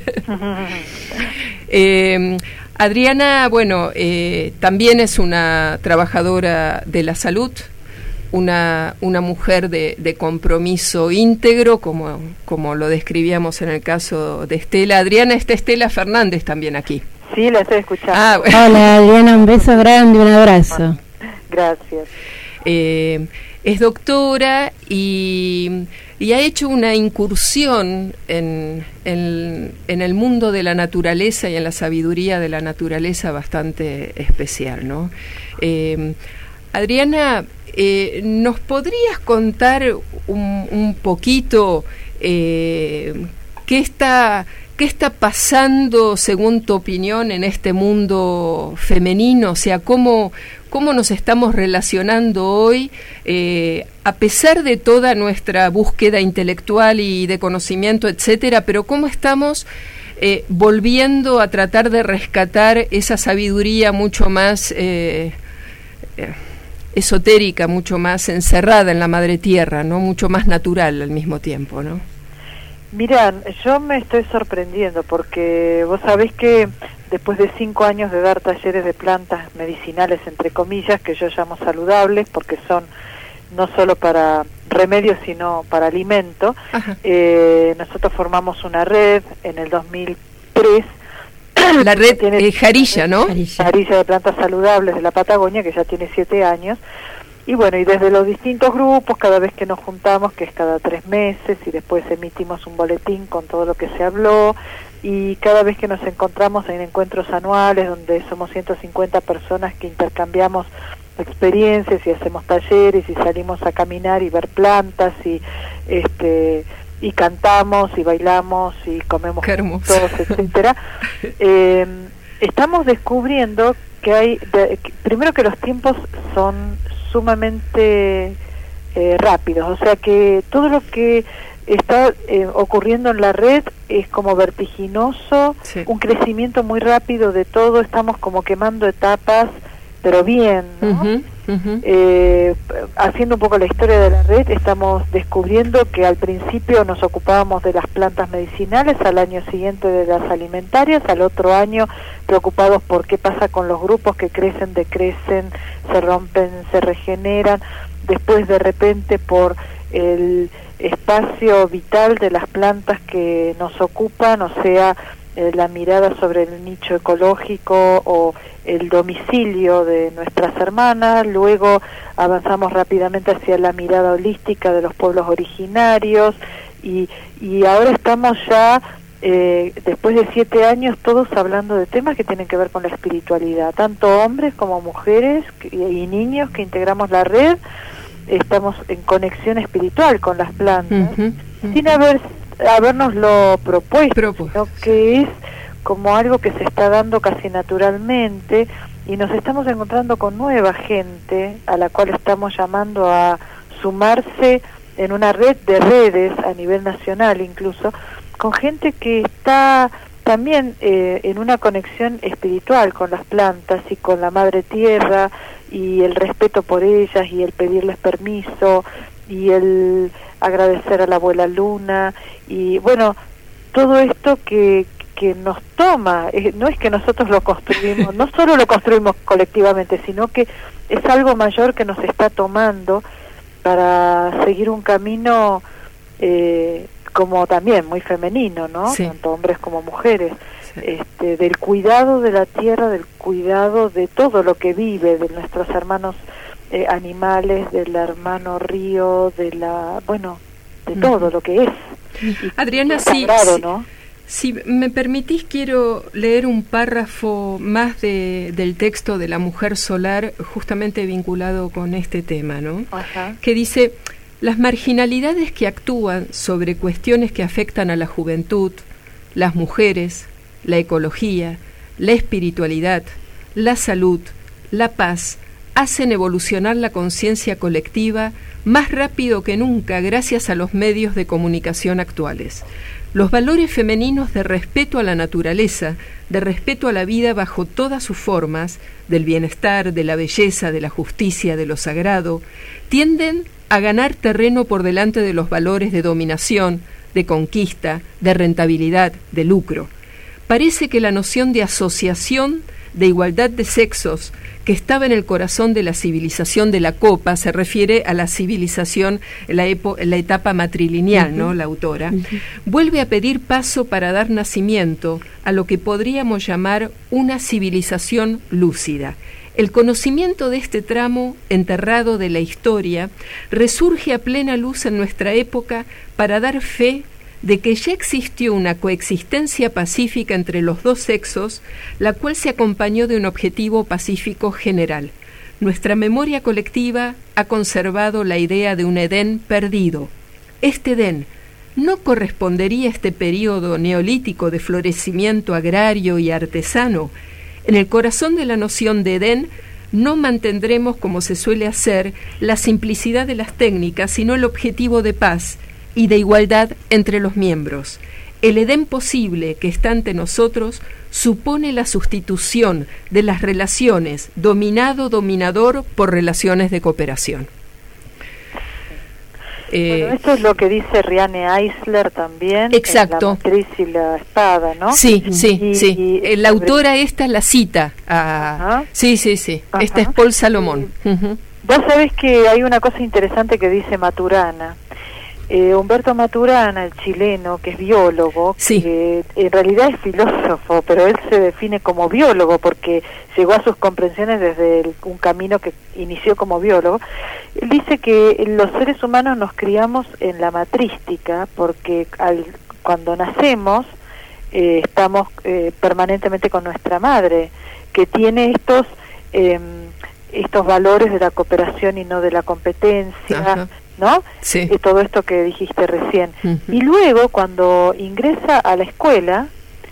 eh, Adriana, bueno, eh, también es una trabajadora de la salud, una, una mujer de, de compromiso íntegro, como, como lo describíamos en el caso de Estela. Adriana, está Estela Fernández también aquí. Sí, la estoy escuchando. Ah, bueno. Hola, Adriana, un beso grande, un abrazo. Gracias. Eh, es doctora y, y ha hecho una incursión en, en, en el mundo de la naturaleza y en la sabiduría de la naturaleza bastante especial, ¿no? Eh, Adriana, eh, ¿nos podrías contar un, un poquito eh, qué está... ¿Qué está pasando, según tu opinión, en este mundo femenino? O sea, ¿cómo, cómo nos estamos relacionando hoy, eh, a pesar de toda nuestra búsqueda intelectual y de conocimiento, etcétera, pero cómo estamos eh, volviendo a tratar de rescatar esa sabiduría mucho más eh, eh, esotérica, mucho más encerrada en la madre tierra, ¿no? Mucho más natural al mismo tiempo, ¿no? Mira, yo me estoy sorprendiendo porque vos sabés que después de cinco años de dar talleres de plantas medicinales, entre comillas, que yo llamo saludables porque son no solo para remedios sino para alimento, eh, nosotros formamos una red en el dos mil tres La red eh, Jarilla, ¿no? Jarilla de Plantas Saludables de la Patagonia, que ya tiene siete años. Y bueno, y desde los distintos grupos, cada vez que nos juntamos, que es cada tres meses, y después emitimos un boletín con todo lo que se habló, y cada vez que nos encontramos en encuentros anuales, donde somos ciento cincuenta personas que intercambiamos experiencias y hacemos talleres y salimos a caminar y ver plantas y este y cantamos y bailamos y comemos juntos, etcétera. Eh, estamos descubriendo que hay, de, que, primero que los tiempos son sumamente eh, rápidos, o sea que todo lo que está eh, ocurriendo en la red es como vertiginoso, sí. Un crecimiento muy rápido de todo, estamos como quemando etapas, pero bien, ¿no? Uh-huh, uh-huh. Eh, haciendo un poco la historia de la red, estamos descubriendo que al principio nos ocupábamos de las plantas medicinales, al año siguiente de las alimentarias, al otro año preocupados por qué pasa con los grupos que crecen, decrecen, se rompen, se regeneran, después de repente por el espacio vital de las plantas que nos ocupan, o sea, eh, la mirada sobre el nicho ecológico o el domicilio de nuestras hermanas, luego avanzamos rápidamente hacia la mirada holística de los pueblos originarios y, y ahora estamos ya, eh, después de siete años, todos hablando de temas que tienen que ver con la espiritualidad, tanto hombres como mujeres y niños que integramos la red, estamos en conexión espiritual con las plantas, uh-huh, uh-huh. sin haber habernoslo propuesto, Propuest. sino que es como algo que se está dando casi naturalmente y nos estamos encontrando con nueva gente a la cual estamos llamando a sumarse en una red de redes a nivel nacional incluso, con gente que está también eh, en una conexión espiritual con las plantas y con la madre tierra y el respeto por ellas y el pedirles permiso y el agradecer a la abuela luna y bueno, todo esto que que nos toma, eh, no es que nosotros lo construimos, no solo lo construimos colectivamente, sino que es algo mayor que nos está tomando para seguir un camino eh, como también muy femenino, ¿no? Sí. Tanto hombres como mujeres, sí. este, del cuidado de la tierra, del cuidado de todo lo que vive, de nuestros hermanos eh, animales, del hermano río, de la, bueno, de uh-huh. todo lo que es. Y Adriana, sí, sagrado, ¿no? Si me permitís, quiero leer un párrafo más de, del texto de La Mujer Solar, justamente vinculado con este tema, ¿no? Ajá. Que dice: las marginalidades que actúan sobre cuestiones que afectan a la juventud, las mujeres, la ecología, la espiritualidad, la salud, la paz, hacen evolucionar la conciencia colectiva más rápido que nunca gracias a los medios de comunicación actuales. Los valores femeninos de respeto a la naturaleza, de respeto a la vida bajo todas sus formas, del bienestar, de la belleza, de la justicia, de lo sagrado, tienden a ganar terreno por delante de los valores de dominación, de conquista, de rentabilidad, de lucro. Parece que la noción de asociación, de igualdad de sexos, que estaba en el corazón de la civilización de la copa, se refiere a la civilización, la, epo, la etapa matrilineal, uh-huh. ¿no? La autora, uh-huh. vuelve a pedir paso para dar nacimiento a lo que podríamos llamar una civilización lúcida. El conocimiento de este tramo enterrado de la historia resurge a plena luz en nuestra época para dar fe de que ya existió una coexistencia pacífica entre los dos sexos, la cual se acompañó de un objetivo pacífico general. Nuestra memoria colectiva ha conservado la idea de un Edén perdido. Este Edén no correspondería a este período neolítico de florecimiento agrario y artesano. En el corazón de la noción de Edén no mantendremos, como se suele hacer, la simplicidad de las técnicas, sino el objetivo de paz y de igualdad entre los miembros. El Edén posible que está ante nosotros supone la sustitución de las relaciones dominado-dominador por relaciones de cooperación. Eh, bueno, esto es lo que dice Riane Eisler también. Exacto. En La matriz y la espada, ¿no? Sí, sí, y, sí. Y la sobre... autora esta la cita. A... Sí, sí, sí. Ajá. Esta es Paul Salomón. Uh-huh. Vos sabés que hay una cosa interesante que dice Maturana. eh, Humberto Maturana, el chileno, que es biólogo, sí. que en realidad es filósofo, pero él se define como biólogo porque llegó a sus comprensiones desde el, un camino que inició como biólogo. Él dice que los seres humanos nos criamos en la matrística porque al, cuando nacemos eh, estamos eh, permanentemente con nuestra madre, que tiene estos eh, estos valores de la cooperación y no de la competencia. Ajá. ¿No? Sí. Eh, todo esto que dijiste recién. Uh-huh. Y luego, cuando ingresa a la escuela,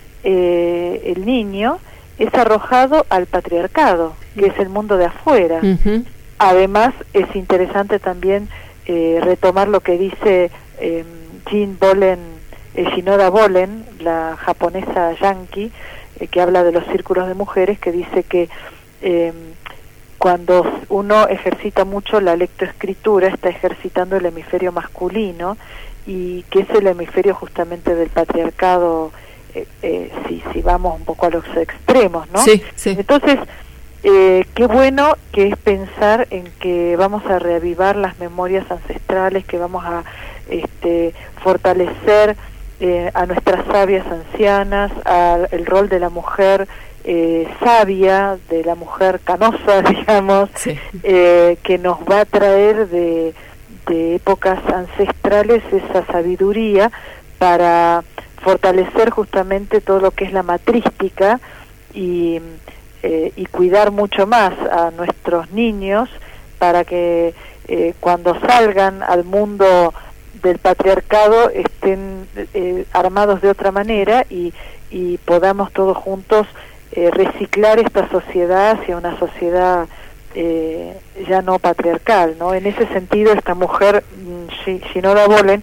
eh, el niño es arrojado al patriarcado, que es el mundo de afuera. Uh-huh. Además, es interesante también eh, retomar lo que dice eh, Jean Bolen, eh, Shinoda Bolen, la japonesa yanqui, eh, que habla de los círculos de mujeres, que dice que eh, cuando uno ejercita mucho la lectoescritura, está ejercitando el hemisferio masculino, y que es el hemisferio justamente del patriarcado, eh, eh, si, si vamos un poco a los extremos, ¿no? Sí, sí. Entonces, eh, qué bueno que es pensar en que vamos a reavivar las memorias ancestrales, que vamos a este, fortalecer eh, a nuestras sabias ancianas, al el rol de la mujer Eh, sabia, de la mujer canosa, digamos, sí. eh, que nos va a traer de, de épocas ancestrales esa sabiduría para fortalecer justamente todo lo que es la matrística y, eh, y cuidar mucho más a nuestros niños para que eh, cuando salgan al mundo del patriarcado estén eh, armados de otra manera y, y podamos todos juntos Eh, reciclar esta sociedad hacia una sociedad eh, ya no patriarcal, ¿no? En ese sentido, esta mujer, Shinoda Bolen,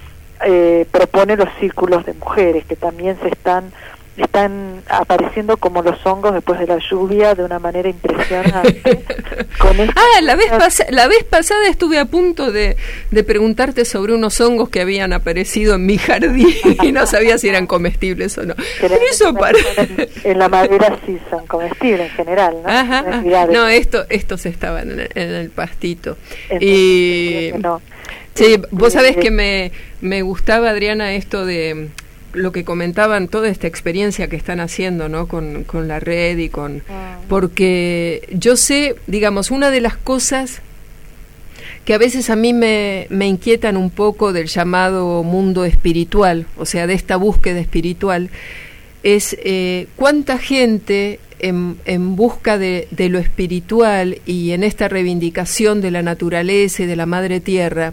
eh, propone los círculos de mujeres, que también se están están apareciendo como los hongos después de la lluvia de una manera impresionante. Con esta... Ah, la vez, pas- la vez pasada estuve a punto de, de preguntarte sobre unos hongos que habían aparecido en mi jardín y no sabía si eran comestibles o no. Pero eso para... en, en la madera sí son comestibles en general, ¿no? Ajá, ajá. No, esto, estos estaban en el, en el pastito. Entonces, y no. Sí, vos sabés que me, me gustaba, Adriana, esto de lo que comentaban, toda esta experiencia que están haciendo, ¿no? Con, con la red y con... Ah. Porque yo sé, digamos, una de las cosas que a veces a mí me, me inquietan un poco del llamado mundo espiritual, o sea, de esta búsqueda espiritual, es eh, cuánta gente en, en busca de, de lo espiritual y en esta reivindicación de la naturaleza y de la madre tierra,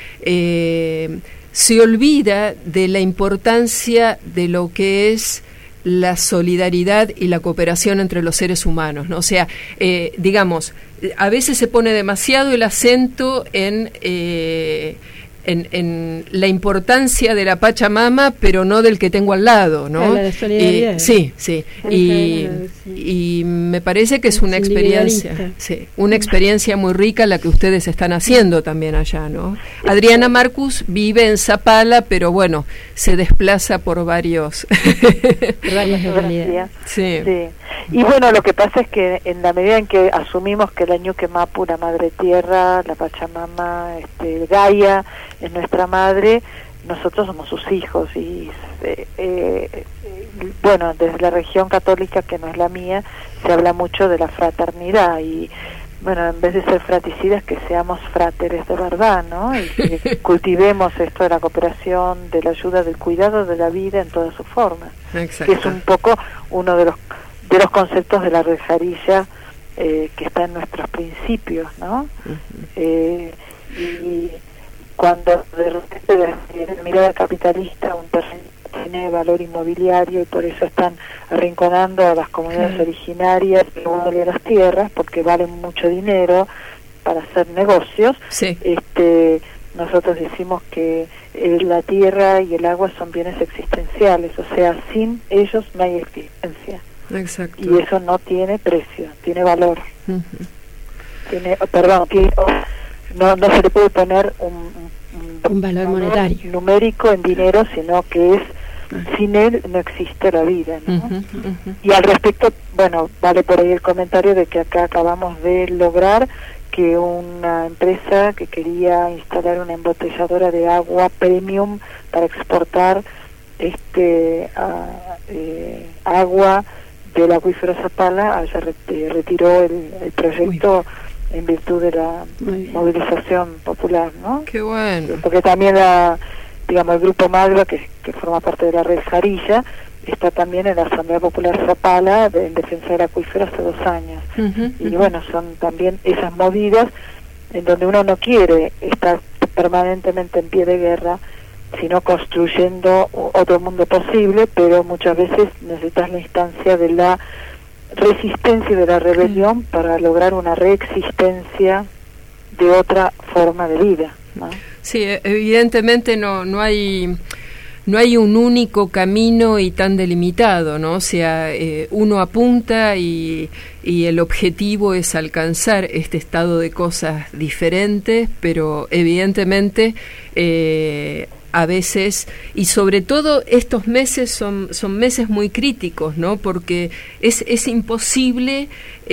eh, se olvida de la importancia de lo que es la solidaridad y la cooperación entre los seres humanos, ¿no? O sea, eh, digamos, a veces se pone demasiado el acento en, eh, en, en la importancia de la Pachamama, pero no del que tengo al lado, ¿no? La de solidaridad. Eh, sí, sí. Y, y me parece que es una experiencia, sí, una experiencia muy rica la que ustedes están haciendo también allá, ¿no? Adriana Marcus vive en Zapala, pero bueno, se desplaza por varios. varias realidades. Sí. sí. Y bueno, lo que pasa es que en la medida en que asumimos que la Ñuque Mapu, la Madre Tierra, la Pachamama, este, Gaia, es nuestra madre, nosotros somos sus hijos y eh, eh, bueno, desde la región católica, que no es la mía, se habla mucho de la fraternidad y bueno, en vez de ser fraticidas, que seamos fráteres de verdad, ¿no? Y que cultivemos esto de la cooperación, de la ayuda, del cuidado de la vida en todas sus formas. Exacto. Que es un poco uno de los de los conceptos de la rejarilla eh, que está en nuestros principios, ¿no? Uh-huh. eh, y cuando de repente de mirada capitalista un terreno tiene valor inmobiliario y por eso están arrinconando a las comunidades uh-huh. originarias y a las tierras porque valen mucho dinero para hacer negocios, sí. este nosotros decimos que eh, la tierra y el agua son bienes existenciales, o sea, sin ellos no hay existencia. Exacto. Y eso no tiene precio, tiene valor. Uh-huh. Tiene, perdón, tiene, no no se le puede poner un, un, un valor, valor monetario numérico en dinero, sino que es uh-huh. sin él no existe la vida, ¿no? Uh-huh, uh-huh. Y al respecto, bueno, vale por ahí el comentario de que acá acabamos de lograr que una empresa que quería instalar una embotelladora de agua premium para exportar este a, eh, agua del acuífero Zapala, allá ret- retiró el, el proyecto Uy. en virtud de la movilización popular, ¿no? Qué bueno. Porque también la, digamos, el grupo Malva, que, que forma parte de la red Jarilla, está también en la Asamblea Popular Zapala de, en defensa del acuífero hace dos años. Uh-huh, y uh-huh. bueno, son también esas movidas en donde uno no quiere estar permanentemente en pie de guerra, sino construyendo otro mundo posible, pero muchas veces necesitas la instancia de la resistencia y de la rebelión uh-huh. para lograr una reexistencia de otra forma de vida, ¿no? Sí, evidentemente no no hay no hay un único camino y tan delimitado, ¿no? O sea, eh, uno apunta y, y el objetivo es alcanzar este estado de cosas diferentes, pero evidentemente eh, a veces, y sobre todo estos meses son, son meses muy críticos, ¿no? Porque es, es imposible,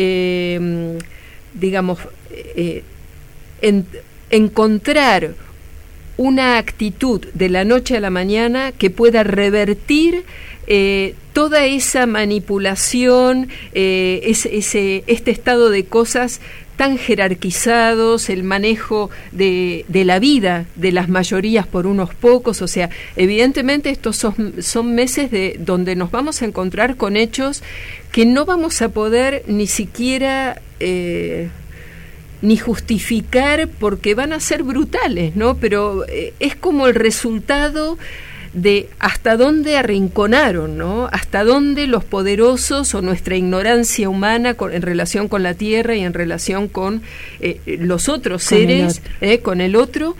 eh, digamos, eh, en, encontrar una actitud de la noche a la mañana que pueda revertir eh, toda esa manipulación, eh, ese, ese, este estado de cosas tan jerarquizados, el manejo de, de la vida de las mayorías por unos pocos. O sea, evidentemente estos son, son meses de donde nos vamos a encontrar con hechos que no vamos a poder ni siquiera Eh, ni justificar, porque van a ser brutales, ¿no? Pero eh, es como el resultado de hasta dónde arrinconaron, ¿no? Hasta dónde los poderosos o nuestra ignorancia humana con, en relación con la tierra y en relación con eh, los otros con seres, el eh, con el otro,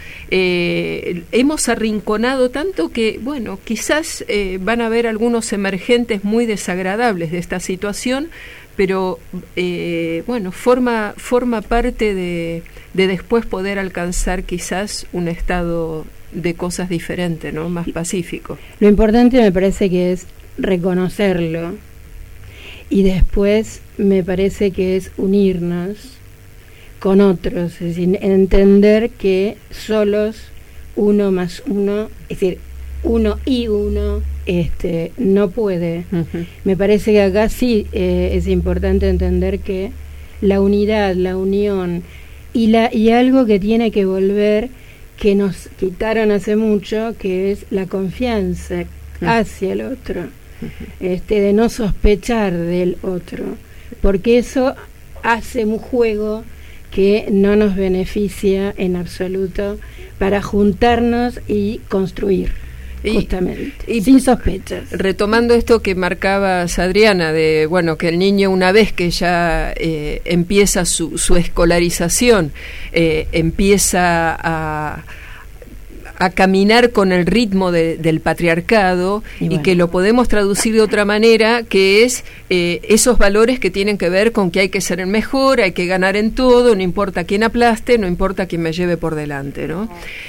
eh, hemos arrinconado tanto que, bueno, quizás eh, van a haber algunos emergentes muy desagradables de esta situación, pero eh, bueno, forma forma parte de, de después poder alcanzar quizás un estado de cosas diferente, ¿no? Más pacífico. Lo importante me parece que es reconocerlo, y después me parece que es unirnos con otros, es decir, entender que solos uno más uno, es decir, uno y uno este no puede. Uh-huh. Me parece que acá sí eh, es importante entender que la unidad, la unión y la y algo que tiene que volver, que nos quitaron hace mucho, que es la confianza uh-huh. hacia el otro, uh-huh. este de no sospechar del otro, porque eso hace un juego que no nos beneficia en absoluto para juntarnos y construir. Y, justamente, y sin sospechas. Retomando esto que marcabas, Adriana, de bueno, que el niño, una vez que ya eh, empieza su, su escolarización, eh, empieza a, a caminar con el ritmo de, del patriarcado, y, bueno. y que lo podemos traducir de otra manera, que es eh, esos valores que tienen que ver con que hay que ser el mejor, hay que ganar en todo, no importa quién aplaste, no importa quién me lleve por delante, ¿no?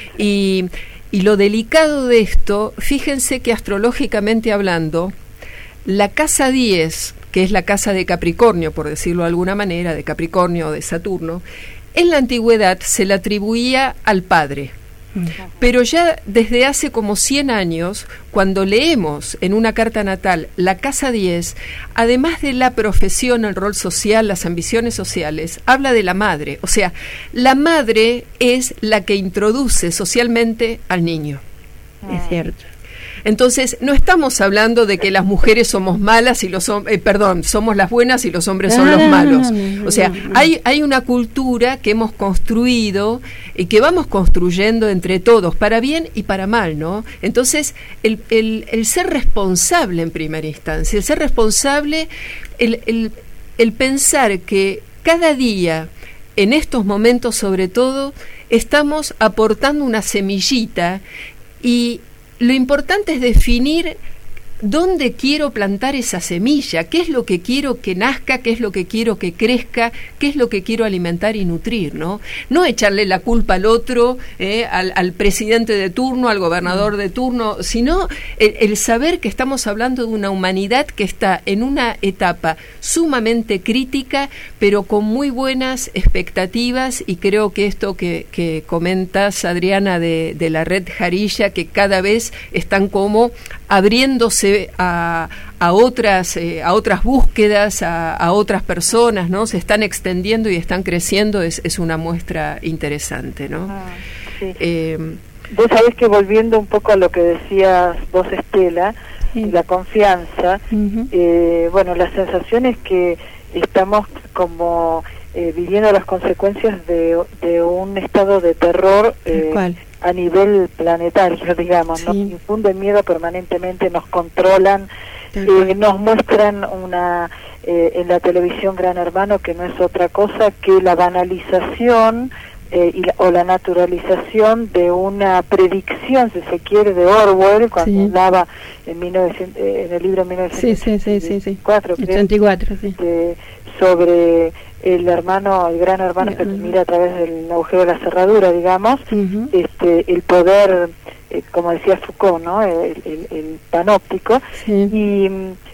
Y Y lo delicado de esto, fíjense que astrológicamente hablando, la casa diez, que es la casa de Capricornio, por decirlo de alguna manera, de Capricornio o de Saturno, en la antigüedad se le atribuía al padre. Pero ya desde hace como cien años, cuando leemos en una carta natal la casa diez, además de la profesión, el rol social, las ambiciones sociales, habla de la madre. O sea, la madre es la que introduce socialmente al niño. Es cierto. Entonces, no estamos hablando de que las mujeres somos malas y los hombres, eh, perdón, somos las buenas y los hombres son los malos. O sea, hay, hay una cultura que hemos construido y que vamos construyendo entre todos, para bien y para mal, ¿no? Entonces, el, el, el ser responsable en primera instancia, el ser responsable, el, el, el pensar que cada día, en estos momentos sobre todo, estamos aportando una semillita, y lo importante es definir ¿dónde quiero plantar esa semilla? ¿Qué es lo que quiero que nazca? ¿Qué es lo que quiero que crezca? ¿Qué es lo que quiero alimentar y nutrir? No, no echarle la culpa al otro, eh, al, al presidente de turno, al gobernador de turno, sino el, el saber que estamos hablando de una humanidad que está en una etapa sumamente crítica, pero con muy buenas expectativas, y creo que esto que, que comentas, Adriana, de, de la red Jarilla, que cada vez están como abriéndose a, a otras eh, a otras búsquedas, a, a otras personas, ¿no? Se están extendiendo y están creciendo, es, es una muestra interesante, ¿no? Ah, sí. Eh, Vos sabés que volviendo un poco a lo que decías vos, Estela, sí, la confianza, uh-huh. eh, bueno, la sensación es que estamos como eh, viviendo las consecuencias de, de un estado de terror eh, a nivel planetario, digamos, sí. Nos infunden miedo permanentemente, nos controlan, eh, nos muestran una eh, en la televisión Gran Hermano que no es otra cosa que la banalización Eh, y la, o la naturalización de una predicción, si se quiere, de Orwell, cuando sí. hablaba en, mil novecientos, eh, en el libro mil novecientos ochenta y cuatro, sí, sí, sí, sí. ochenta y cuatro, sí. de, sobre el hermano, el gran hermano sí. que te mira a través del agujero de la cerradura, digamos, uh-huh. este, el poder, eh, como decía Foucault, ¿no? el, el, el panóptico, sí. y,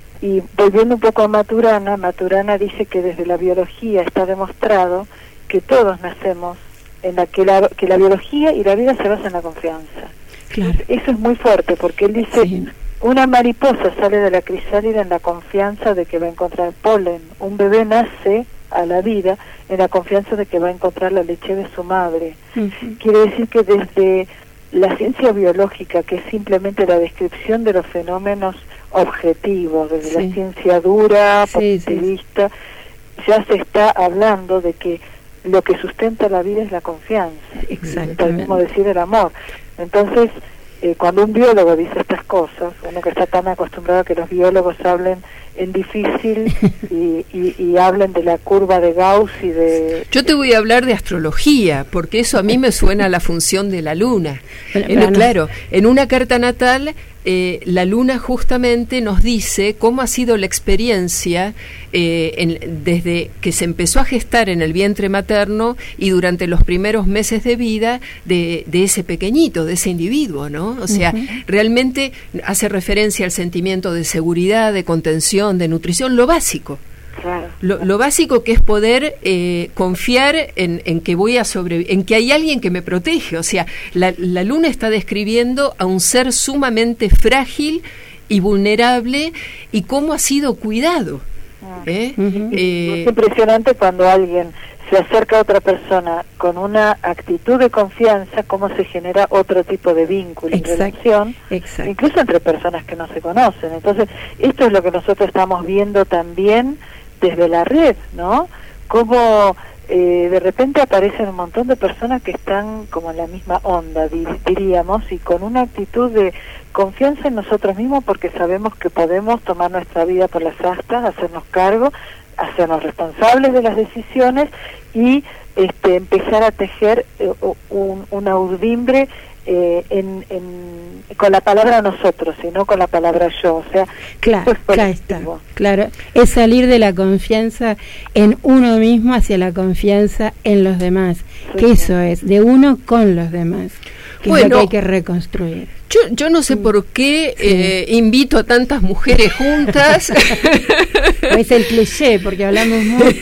y volviendo un poco a Maturana, Maturana dice que desde la biología está demostrado que todos nacemos en la que la que la biología y la vida se basan en la confianza. Claro. Eso es muy fuerte, porque él dice, sí. una mariposa sale de la crisálida en la confianza de que va a encontrar polen, un bebé nace a la vida en la confianza de que va a encontrar la leche de su madre. Uh-huh. Quiere decir que desde la ciencia biológica, que es simplemente la descripción de los fenómenos objetivos, desde sí. la ciencia dura, positivista, sí, sí. ya se está hablando de que lo que sustenta la vida es la confianza, tal mismo decir el amor. Entonces, eh, cuando un biólogo dice estas cosas, uno que está tan acostumbrado a que los biólogos hablen en difícil y, y, y hablen de la curva de Gauss y de... Yo te voy a hablar de astrología, porque eso a mí me suena a la función de la luna. Bueno, en, claro, en una carta natal, eh, la luna justamente nos dice cómo ha sido la experiencia eh, en, desde que se empezó a gestar en el vientre materno y durante los primeros meses de vida de, de ese pequeñito, de ese individuo, ¿no? O sea, uh-huh. realmente hace referencia al sentimiento de seguridad, de contención, de nutrición, lo básico. Claro. Lo, lo básico, que es poder eh, confiar en, en que voy a sobrevivir, en que hay alguien que me protege. O sea, la, la luna está describiendo a un ser sumamente frágil y vulnerable, y cómo ha sido cuidado. ¿eh? Uh-huh. eh, es impresionante cuando alguien se acerca a otra persona con una actitud de confianza, cómo se genera otro tipo de vínculo y relación, exacto. incluso entre personas que no se conocen. Entonces, esto es lo que nosotros estamos viendo también desde la red, ¿no? Cómo eh, de repente aparecen un montón de personas que están como en la misma onda, dir- diríamos, y con una actitud de confianza en nosotros mismos, porque sabemos que podemos tomar nuestra vida por las astas, hacernos cargo, hacernos responsables de las decisiones y este, empezar a tejer eh, un, una urdimbre eh, en, en, con la palabra nosotros y no con la palabra yo. O sea, claro, claro está, claro, es salir de la confianza en uno mismo hacia la confianza en los demás, sí, que eso es, de uno con los demás, que bueno, es lo que hay que reconstruir. Yo, yo no sé por qué sí. eh, invito a tantas mujeres juntas. Es el cliché, porque hablamos mucho.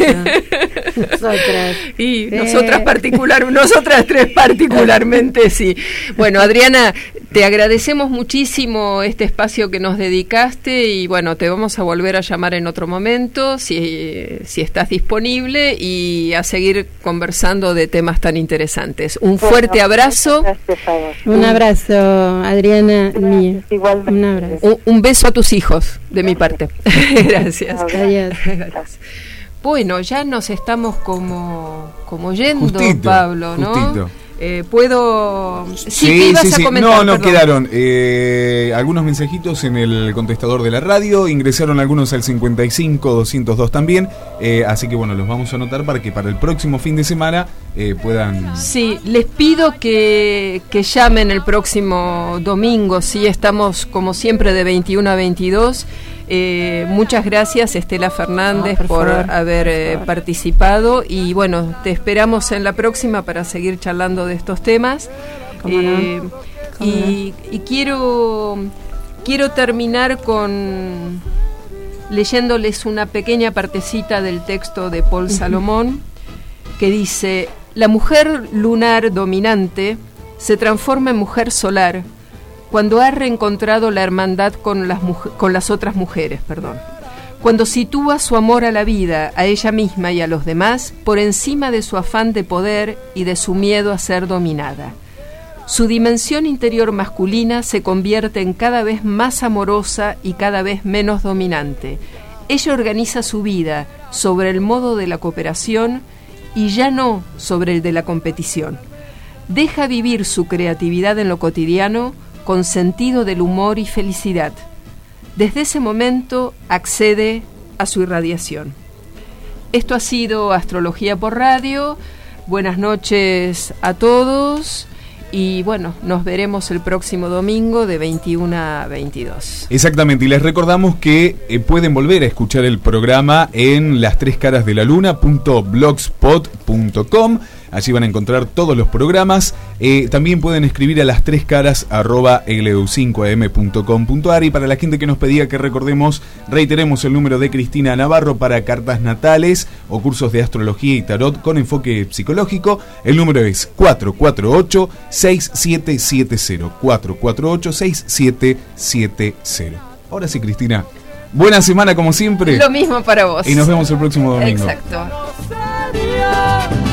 Nosotras. Y sí. nosotras particular, nosotras tres particularmente, sí. Bueno, Adriana, te agradecemos muchísimo este espacio que nos dedicaste, y bueno, te vamos a volver a llamar en otro momento, si, si estás disponible, y a seguir conversando de temas tan interesantes. Un bueno, fuerte abrazo. Gracias, un abrazo, Adriana, mía. Igualmente. Un abrazo. Un, un beso a tus hijos, de mi parte. Gracias. Adiós. Bueno, ya nos estamos como, como yendo, justito, Pablo, ¿no? Justito. Eh, ¿Puedo...? Sí, sí, ¿qué ibas sí, a sí. comentar? No, no, Perdón. quedaron eh, algunos mensajitos en el contestador de la radio, ingresaron algunos al cincuenta y cinco doscientos dos también, eh, así que bueno, los vamos a anotar para que para el próximo fin de semana eh, puedan... Sí, les pido que, que llamen el próximo domingo, sí, estamos como siempre de veintiuno a veintidós. Eh, muchas gracias, Estela Fernández, no, por, por favor, haber eh, por participado, y bueno, te esperamos en la próxima para seguir charlando de estos temas. ¿Cómo Eh, no? ¿Cómo y, y quiero quiero terminar con leyéndoles una pequeña partecita del texto de Paul Salomón, que dice: la mujer lunar dominante se transforma en mujer solar cuando ha reencontrado la hermandad con las, con las otras mujeres, perdón. Cuando sitúa su amor a la vida, a ella misma y a los demás, por encima de su afán de poder y de su miedo a ser dominada. Su dimensión interior masculina se convierte en cada vez más amorosa y cada vez menos dominante. Ella organiza su vida sobre el modo de la cooperación y ya no sobre el de la competición. Deja vivir su creatividad en lo cotidiano con sentido del humor y felicidad. Desde ese momento accede a su irradiación. Esto ha sido Astrología por Radio. Buenas noches a todos. Y bueno, nos veremos el próximo domingo de veintiuno a veintidós. Exactamente, y les recordamos que eh, pueden volver a escuchar el programa en las tres caras de la luna punto blogspot punto com. Allí van a encontrar todos los programas. Eh, también pueden escribir a las tres caras arroba l u cinco a m punto com punto a r. Y para la gente que nos pedía que recordemos, reiteremos el número de Cristina Navarro para cartas natales o cursos de astrología y tarot con enfoque psicológico. El número es cuatro cuatro ocho, seis siete siete cero. cuatro cuatro ocho, seis siete siete cero. Ahora sí, Cristina, buena semana como siempre. Lo mismo para vos. Y nos vemos el próximo domingo. Exacto.